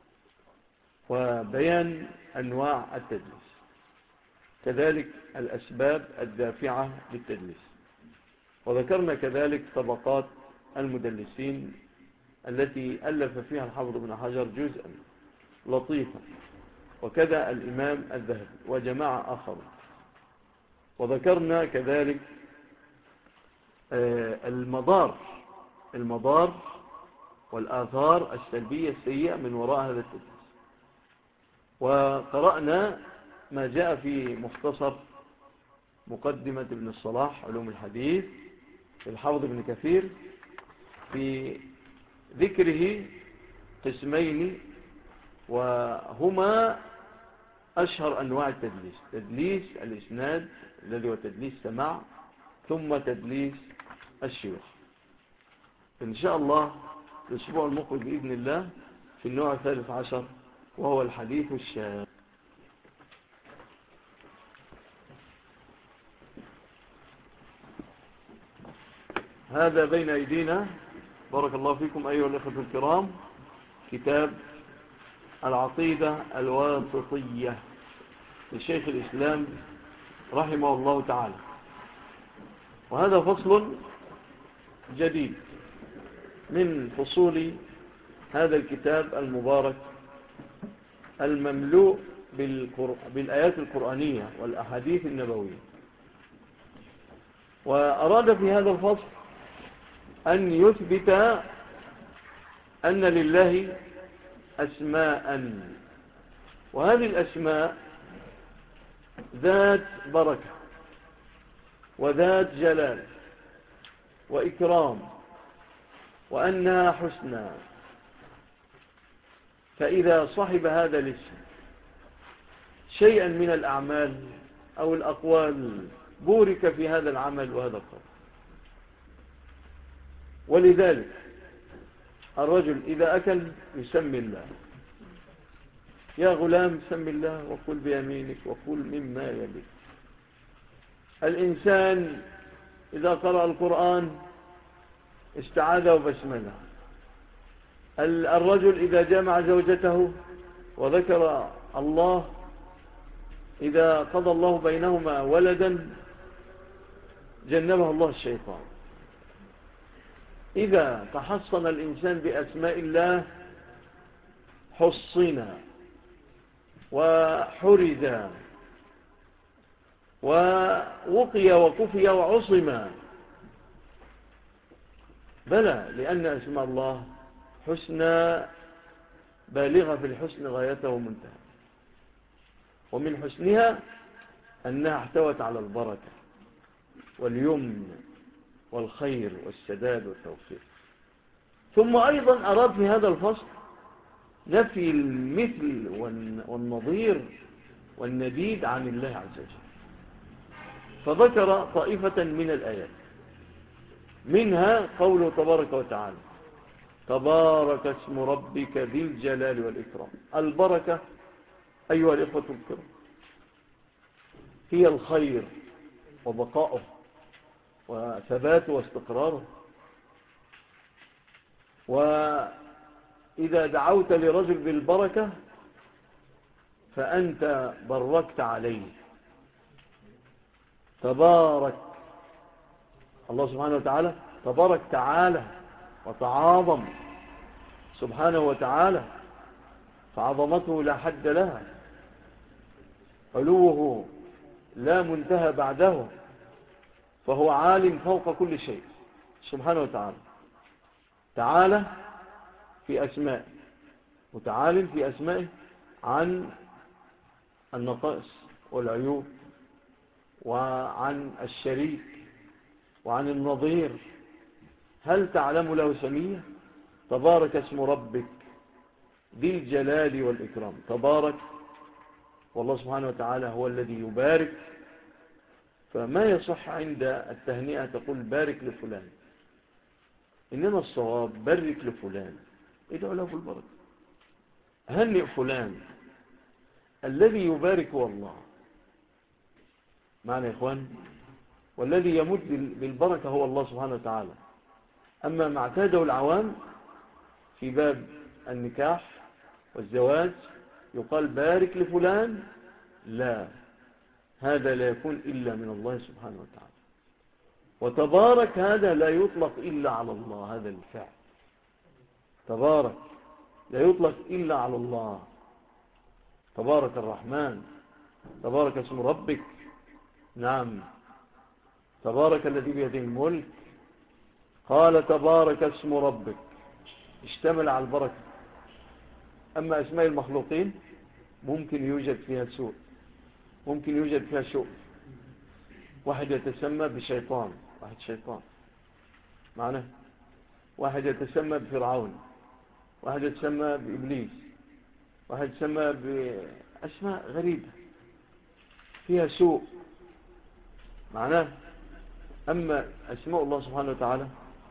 وبيان أنواع التدليس، كذلك الأسباب الدافعة للتدليس. وذكرنا كذلك طبقات المدلسين التي ألف فيها الحافظ ابن حجر جزءا لطيفا، وكذا الإمام الذهبي وجماعة آخرون. وذكرنا كذلك المضار والآثار السلبية السيئة من وراء هذا التدليس. وقرأنا ما جاء في مختصر مقدمة ابن الصلاح علوم الحديث الحافظ ابن كثير في ذكره قسمين، وهما أشهر أنواع التدليس: تدليس الإسناد الذي هو تدليس سماع، ثم تدليس الشيوخ. إن شاء الله الأسبوع المقبل بإذن الله في النوع 13، وهو الحديث الشاذ. هذا بين أيدينا بارك الله فيكم أيها الأخوة الكرام كتاب العقيدة الواسطية لشيخ الإسلام رحمه الله تعالى. وهذا فصل جديد من فصول هذا الكتاب المبارك المملوء بالآيات القرآنية والأحاديث النبوية. وأراد في هذا الفصل أن يثبت أن لله أسماء، وهذه الأسماء ذات بركة وذات جلال وإكرام، وأنها حسنى. فإذا صحب هذا الاسم شيئا من الأعمال أو الأقوال بورك في هذا العمل وهذا القول. ولذلك الرجل إذا أكل يسمي الله: يا غلام سم الله وكل بيمينك وكل مما يليك. الإنسان إذا قرأ القرآن استعاذ وبسمله. الرجل إذا جامع زوجته وذكر الله، إذا قضى الله بينهما ولدا جنبه الله الشيطان. إذا تحصن الإنسان بأسماء الله حصنا وحرزا ووقي وكفي وعصما. بلى، لأن أسماء الله حسنى بالغة في الحسن غايته منتهى. ومن حسنها أنها احتوت على البركة واليمن والخير والسداد والتوفيق. ثم أيضا أراد في هذا الفصل نفي المثل والنظير والنديد عن الله عز وجل، فذكر طائفة من الآيات، منها قوله تبارك وتعالى: تبارك اسم ربك ذي الجلال والإكرام. البركة أيها الإخوة الكرام هي الخير وبقاؤه وثباته واستقراره. وإذا دعوت لرجل بالبركة فأنت بركت عليه. تبارك الله سبحانه وتعالى تبارك تعالى وتعاظم سبحانه وتعالى، فعظمته لا حد لها، علوه لا منتهى بعده، فهو عالم فوق كل شيء سبحانه وتعالى. تعالى في أسمائه، متعالم في أسمائه عن النقائص والعيوب وعن الشريك وعن النظير. هل تعلم له سمية؟ تبارك اسم ربك ذي الجلال والإكرام. تبارك، والله سبحانه وتعالى هو الذي يبارك، فما يصح عند التهنئة تقول بارك لفلان، إنما الصواب بارك لفلان، ادعو له بالبركة، هنئ فلان. الذي يبارك هو الله، معنى يا إخوان، والذي يمد بالبركة هو الله سبحانه وتعالى. أما ما اعتاده العوام في باب النكاح والزواج يقال بارك لفلان، لا، هذا لا يكون إلا من الله سبحانه وتعالى. وتبارك هذا لا يطلق إلا على الله، هذا الفعل تبارك لا يطلق إلا على الله. تبارك الرحمن، تبارك اسم ربك، نعم، تبارك الذي بيده الملك. قال تبارك اسم ربك، اشتمل على البركة. أما أسماء المخلوقين ممكن يوجد فيها سوء، ممكن يوجد فيها شؤم. واحد يتسمى بشيطان، واحد شيطان معناه، واحد يتسمى بفرعون، واحد يتسمى بإبليس، واحد يتسمى بأسماء غريبة فيها سوء معناه. أما أسماء الله سبحانه وتعالى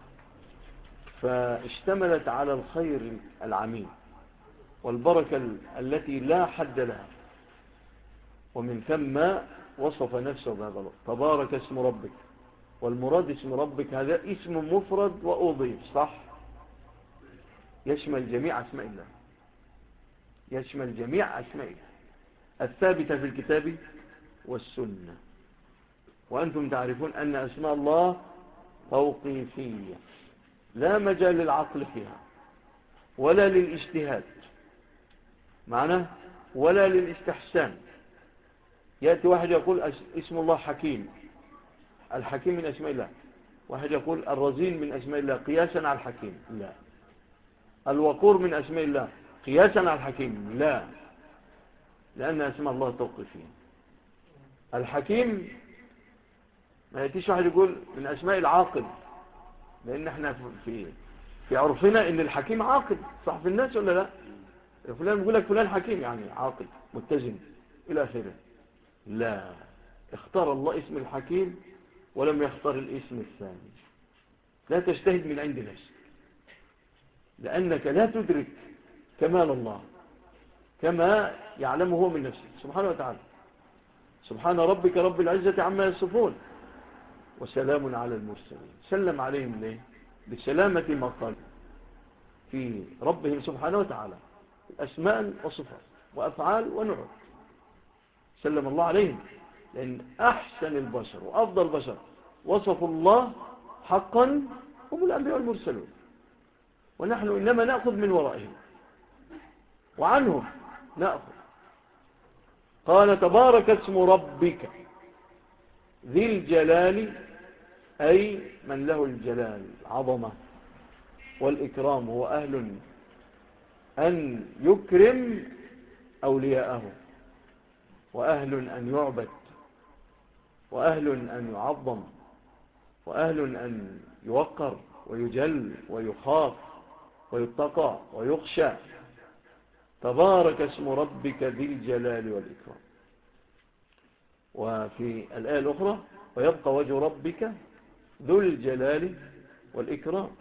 فاشتملت على الخير العميم والبركة التي لا حد لها، ومن ثم وصف نفسه بهذا الله. تبارك اسم ربك، والمراد اسم ربك هذا اسم مفرد وأضيف، صح، يشمل جميع أسماء الله، يشمل جميع أسماء الله الثابتة في الكتاب والسنة. وأنتم تعرفون أن أسماء الله توقيفية، لا مجال للعقل فيها ولا للاجتهاد معناه ولا للاستحسان. يأتي واحد يقول اسم الله حكيم، الحكيم من أسماء الله. واحد يقول الرزين من أسماء الله قياسا على الحكيم، لا. الوقور من أسماء الله قياسا على الحكيم، لا، لأن أسماء الله توقيفية. الحكيم ما يأتيش واحد يقول من أسماء العاقل، لأن احنا في عرفنا ان الحكيم عاقل، صح في الناس ولا لا؟ فلان يقول لك فلان حكيم يعني عاقل متزن إلى آخره. لا، اختار الله اسم الحكيم ولم يختار الاسم الثاني. لا تجتهد من عند نفسك، لأنك لا تدرك كمال الله كما يعلمه هو من نفسه سبحانه وتعالى. سبحان ربك رب العزة عما يصفون وسلام على المرسلين. سلم عليهم ليه؟ بسلامة ما قال في ربهم سبحانه وتعالى، أسماء وصفات وأفعال ونعوت، سلم الله عليهم، لأن أحسن البشر وأفضل البشر وصفوا الله حقا هم الأنبياء والمرسلون، ونحن إنما نأخذ من ورائهم وعنهم نأخذ. قال تبارك اسم ربك ذي الجلال، أي من له الجلال عظمة والإكرام، هو أهل أن يكرم أولياءه، وأهل أن يعبد، وأهل أن يعظم، وأهل أن يوقر ويجل ويخاف ويتقى ويخشى. تبارك اسم ربك ذي الجلال والإكرام. وفي الآية الأخرى ويبقى وجه ربك ذو الجلال والإكرام.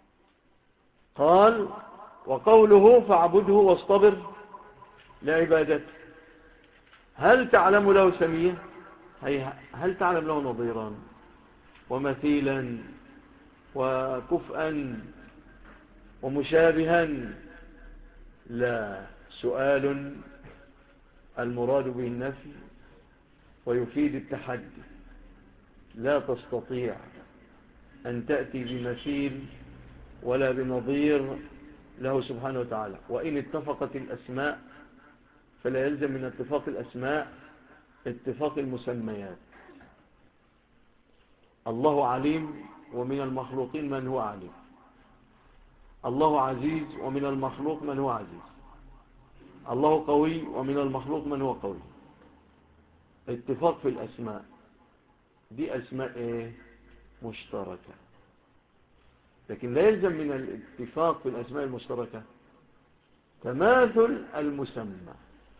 قال وقوله فاعبده واصطبر لعبادته. هل تعلم له سمية؟ هل تعلم له نظيرا ومثيلا وكفءا ومشابها؟ لا، سؤال المراد به النفي ويفيد التحدي. لا تستطيع أن تأتي بمثيل ولا بنظير له سبحانه وتعالى. وإن اتفقت الأسماء فلا يلزم من اتفاق الأسماء اتفاق المسميات. الله عليم ومن المخلوقين من هو عليم. الله عزيز ومن المخلوق من هو عزيز. الله قوي ومن المخلوق من هو قوي. اتفاق في الأسماء دي أسماء إيه؟ مشتركة. لكن لا يلزم من الاتفاق في الأسماء المشتركة تماثل المسمى.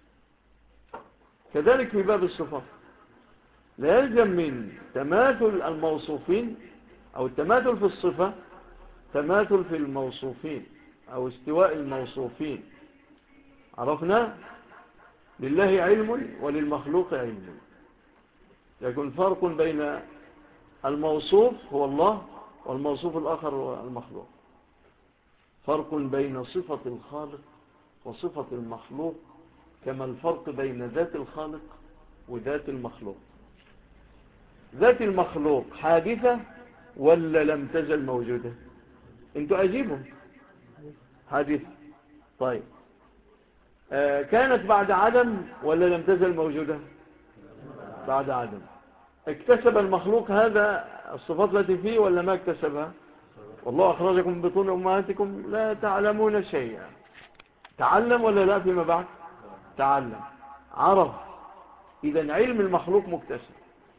كذلك في باب الصفات لا يلزم من تماثل الموصوفين أو التماثل في الصفة تماثل في الموصوفين أو استواء الموصوفين. عرفنا لله علم وللمخلوق علم. يكون فرق بين الموصوف هو الله والموصوف الآخر هو المخلوق. فرق بين صفة الخالق وصفة المخلوق كما الفرق بين ذات الخالق وذات المخلوق. ذات المخلوق حادثة ولا لم تزل موجودة؟ انتوا أجيبهم. حادثة. طيب كانت بعد عدم ولا لم تزل موجودة؟ بعد عدم. اكتسب المخلوق هذا الصفات التي فيه ولا ما اكتسبها؟ والله أخرجكم من بطون أمهاتكم لا تعلمون شيئا. تعلم ولا لا فيما بعد؟ تعلم، عرف. إذن علم المخلوق مكتسب،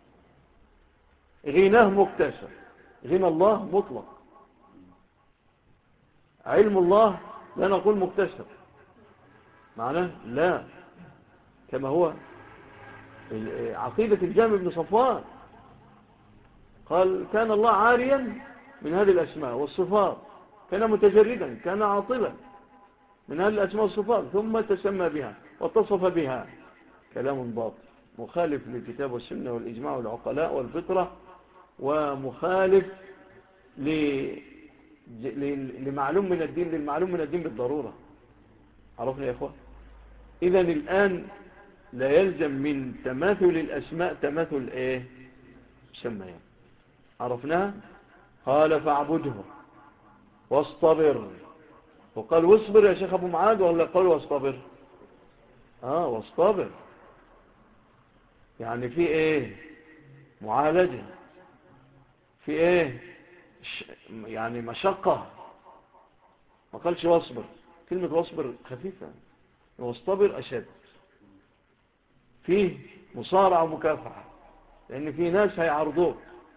غناه مكتسب. غنى الله مطلق. علم الله لا نقول مكتسب، معناه لا، كما هو عقيدة الجهم بن صفوان. قال كان الله عاريا من هذه الأسماء والصفات، كان متجردا، كان عاطلا من هذه الأسماء والصفات، ثم تسمى بها واتصف بها. كلام باطل مخالف للكتاب والسنة والإجماع والعقلاء والفطرة، ومخالف لمعلوم من الدين، للمعلوم من الدين بالضرورة. عرفنا يا أخوة؟ إذن الآن لا يلزم من تماثل الأسماء تماثل إيه؟ مسميات. عرفناها؟ قال فاعبده واصطبر. وقال واصبر يا شيخ أبو معاذ ولا قال واصطبر؟ واصطبر يعني في إيه؟ معالجة. في إيه؟ يعني مشقة. ما قالش واصبر. كلمة واصبر خفيفة، واصطبر أشد. فيه مصارعة ومكافحة، لأن في ناس هيعرضوك،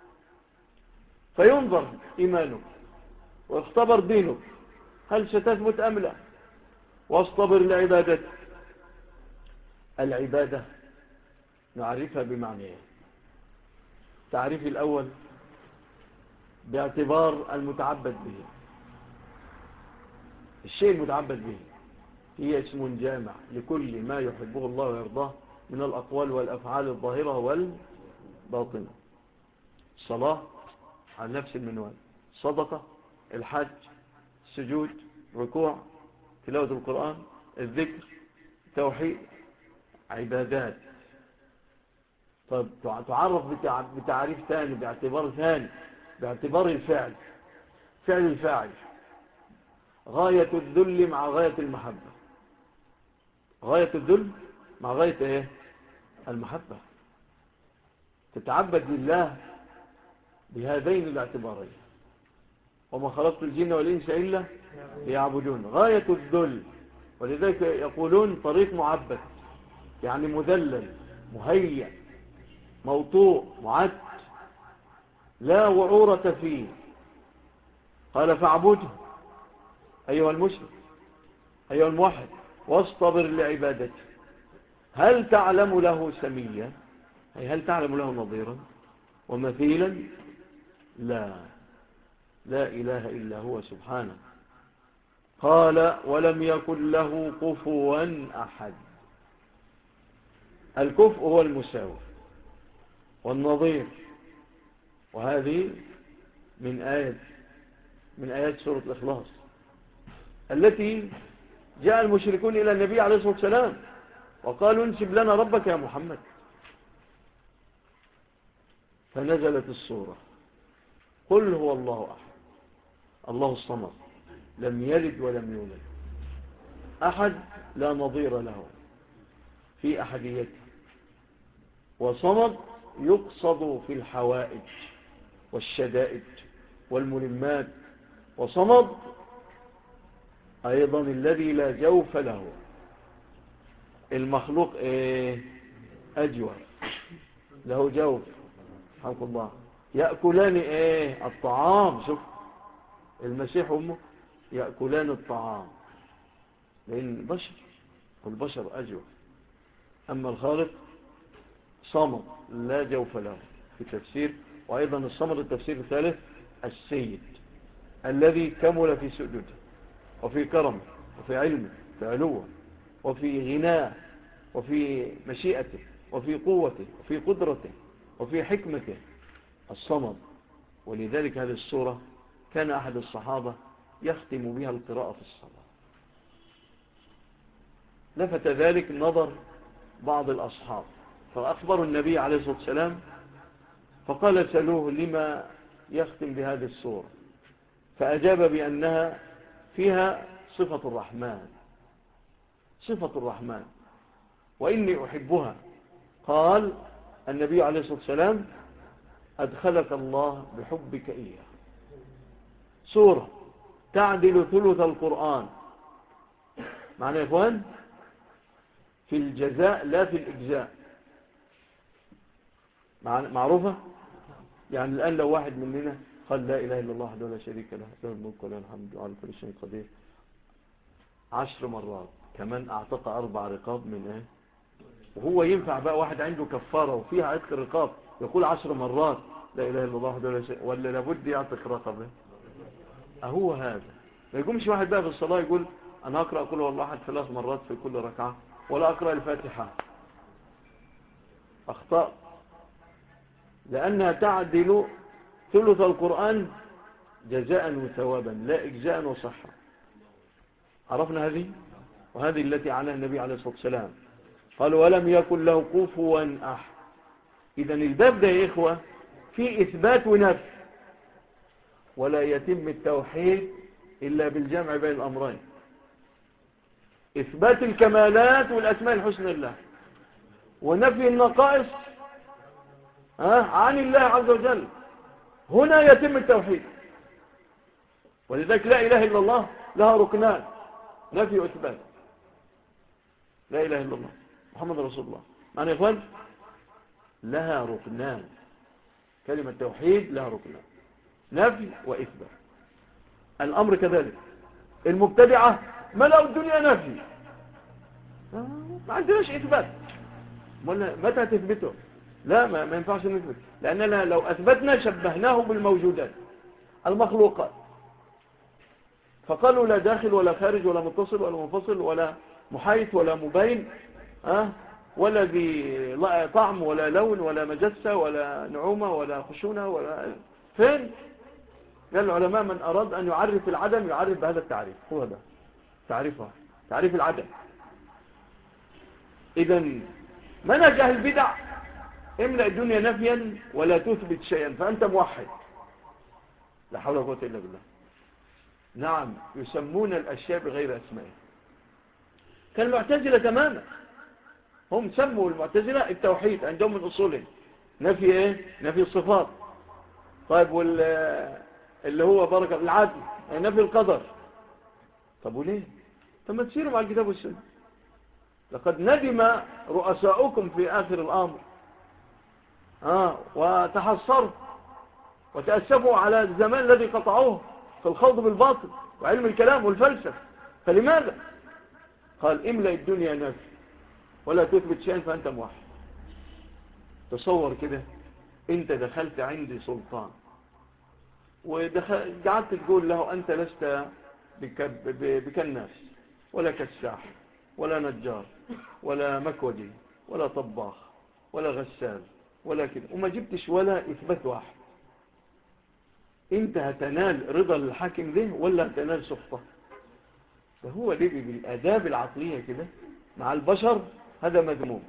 فينظر إيمانك واختبر دينك، هل ستثبت أم لا؟ واصطبر لعبادتك. العبادة نعرفها بمعنى. تعريف الأول باعتبار المتعبد به. الشيء المتعبد به هي اسم جامع لكل ما يحبه الله ويرضاه من الأقوال والأفعال الظاهرة والباطنة. الصلاة على نفس المنوال، صدقة، الحج، السجود، ركوع، تلاوة القرآن، الذكر، التوحيد، عبادات. طب تعرف بتعريف ثاني، باعتبار ثاني، باعتبار الفعل. فعل الفاعل غاية الذل مع غاية المحبة. غاية الذل مع غاية ايه؟ المحبة. تتعبد لله بهذين الاعتبارين. وما خلقت الجن والإنس إلا ليعبدون. غاية الذل، ولذلك يقولون طريق معبد، يعني مذلل، مهيأ، موطوء، معد، لا وعورة فيه. قال فاعبده أيها المسلم، أيها الموحد، واصطبر لعبادته. هل تعلم له سميا؟ أي هل تعلم له نظيرا ومثيلا؟ لا إله إلا هو سبحانه. قال ولم يكن له كفوا أحد. الكفء هو المساوي والنظير، وهذه من آيات سورة الإخلاص التي جاء المشركون إلى النبي عليه الصلاة والسلام وقالوا انسب لنا ربك يا محمد، فنزلت السورة قل هو الله أحد الله الصمد لم يلد ولم يولد أحد لا نظير له في أحديته، وصمد يقصد في الحوائج والشدائد والملمات، وصمد أيضا الذي لا جوف له. المخلوق أجوف له جوف، حق الله، يأكلان الطعام. شوف المسيح وأمه يأكلان الطعام لأن بشر، والبشر أجوف. أما الخالق صمد لا جوف له في التفسير. وأيضا الصمد التفسير الثالث السيد الذي كمل في سؤدده وفي كرمه وفي علمه وفي علوه وفي غناه وفي مشيئته وفي قوته وفي قدرته وفي حكمته، الصمد. ولذلك هذه السورة كان أحد الصحابة يختم بها القراءة في الصلاة. لفت ذلك نظر بعض الأصحاب فأخبروا النبي عليه الصلاة والسلام، فقال سألوه لما يختم بهذه السورة، فأجاب بأنها فيها صفة الرحمن، صفة الرحمن وإني أحبها. قال النبي عليه الصلاة والسلام أدخلك الله بحبك إياه. سورة تعدل ثلث القرآن، معنى يا إخوان في الجزاء لا في الإجزاء، معروفة. يعني الآن لو واحد مننا قال لا إله إلا الله وحده لا شريك له له الملك وله الحمد وعلى كل شيء قدير 10 مرات، كمان أعتق 4 رقاب من وهو ينفع بقى واحد عنده كفارة وفيها عتق رقاب يقول 10 مرات لا إله إلا الله وحده لا شريك، ولا لابد يعتق رقبه؟ أهو هذا. ما يقومش واحد بقى في الصلاة يقول أنا أقرأ قل هو الله أحد 3 مرات في كل ركعة ولا أقرأ الفاتحة. أخطأ، لأنها تعدل ثلث القرآن جزاء وثوابا لا إجزاء وصحة. عرفنا هذه؟ وهذه التي عنها النبي عليه الصلاة والسلام قال ولم يكن له كفوا أحد. إذن الباب ده يا إخوة في إثبات ونفي، ولا يتم التوحيد إلا بالجمع بين الأمرين، إثبات الكمالات والأسماء الحسنى لله ونفي النقائص عن الله عز وجل. هنا يتم التوحيد. ولذلك لا إله إلا الله لها ركنان، نفي وإثبات. لا إله إلا الله محمد رسول الله، معنى يا إخوان لها ركنان، كلمة توحيد لها ركنان، نفي وإثبات. الأمر كذلك. المبتدعة ملأوا الدنيا نفي، ما عندناش إثبات، متى تثبته؟ لا ما ينفعش نثبت، لأننا لو أثبتنا شبهناه بالموجودات المخلوقات، فقالوا لا داخل ولا خارج ولا متصل ولا منفصل ولا محايد ولا مبين ولا ذي طعم ولا لون ولا مجسة ولا نعومة ولا خشونة ولا فين. قال العلماء من أراد أن يعرف العدم يعرف بهذا التعريف، هو ده تعريفه، تعريف العدم. إذن منهج أهل البدع املأ الدنيا نفيا ولا تثبت شيئا فأنت موحد، لا حول ولا قوة إلا بالله. نعم يسمون الأشياء بغير أسمائها، كالمعتزلة تماما. هم سموا المعتزلة التوحيد عندهم من أصولهم نفي نفي الصفات. طيب اللي هو بركة العدل نفي القدر. طب وليه؟ طب ما تسيروا مع الكتاب والسنة. لقد ندم رؤساؤكم في آخر الأمر وتحصروا وتأسفوا على الزمان الذي قطعوه في الخوض بالباطل وعلم الكلام والفلسفة. فلماذا؟ قال املأ الدنيا نفي ولا تثبت شيئا فأنت موحد. تصور كده انت دخلت عندي سلطان وقعدت تقول له أنت لست بكالناس ولا كساح ولا نجار ولا مكوجي ولا طباخ ولا غسال ولا كده، وما جبتش ولا إثبات واحد. انت هتنال رضا الحاكم ده ولا هتنال سخطه؟ فهو ليه بالآداب العقلية كده مع البشر هذا مذموم،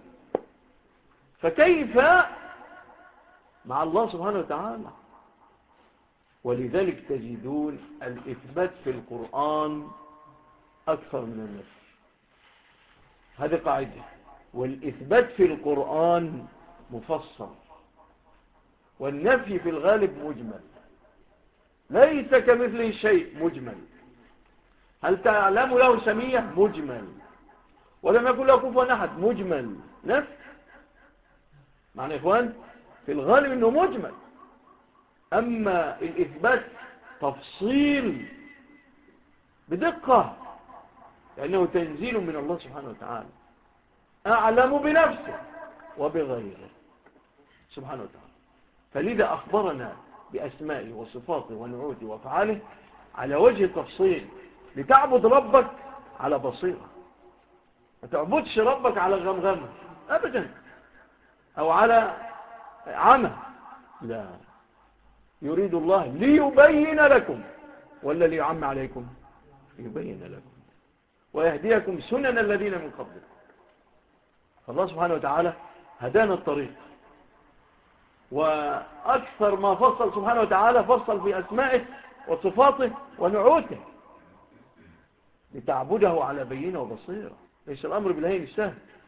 فكيف مع الله سبحانه وتعالى؟ ولذلك تجدون الإثبات في القرآن أكثر من النفي. هذه قاعدة. والإثبات في القرآن مفصل، والنفي في الغالب مجمل. ليس كمثله شيء مجمل. هل تعلم له سمية؟ مجمل. ولم يكن له كفوا أحد؟ مجمل. نفي. معنى يا إخوان في الغالب أنه مجمل. أما الإثبات تفصيل بدقة، لأنه تنزيل من الله سبحانه وتعالى، أعلم بنفسه وبغيره سبحانه وتعالى. فلذا أخبرنا بأسمائه وصفاته ونعوته وأفعاله على وجه التفصيل، لتعبد ربك على بصيرة. ما تعبدش ربك على غمغمة أبدا، أو على عمى. لا، يريد الله ليبين لكم، ولا ليعم عليكم؟ ليبين لكم ويهديكم سنن الذين من قبلكم. الله سبحانه وتعالى هدانا الطريق. وأكثر ما فصل سبحانه وتعالى فصل في أسمائه وصفاته ونعوته، لتعبده على بينة وبصيرة. ليس الأمر بالهين السهل.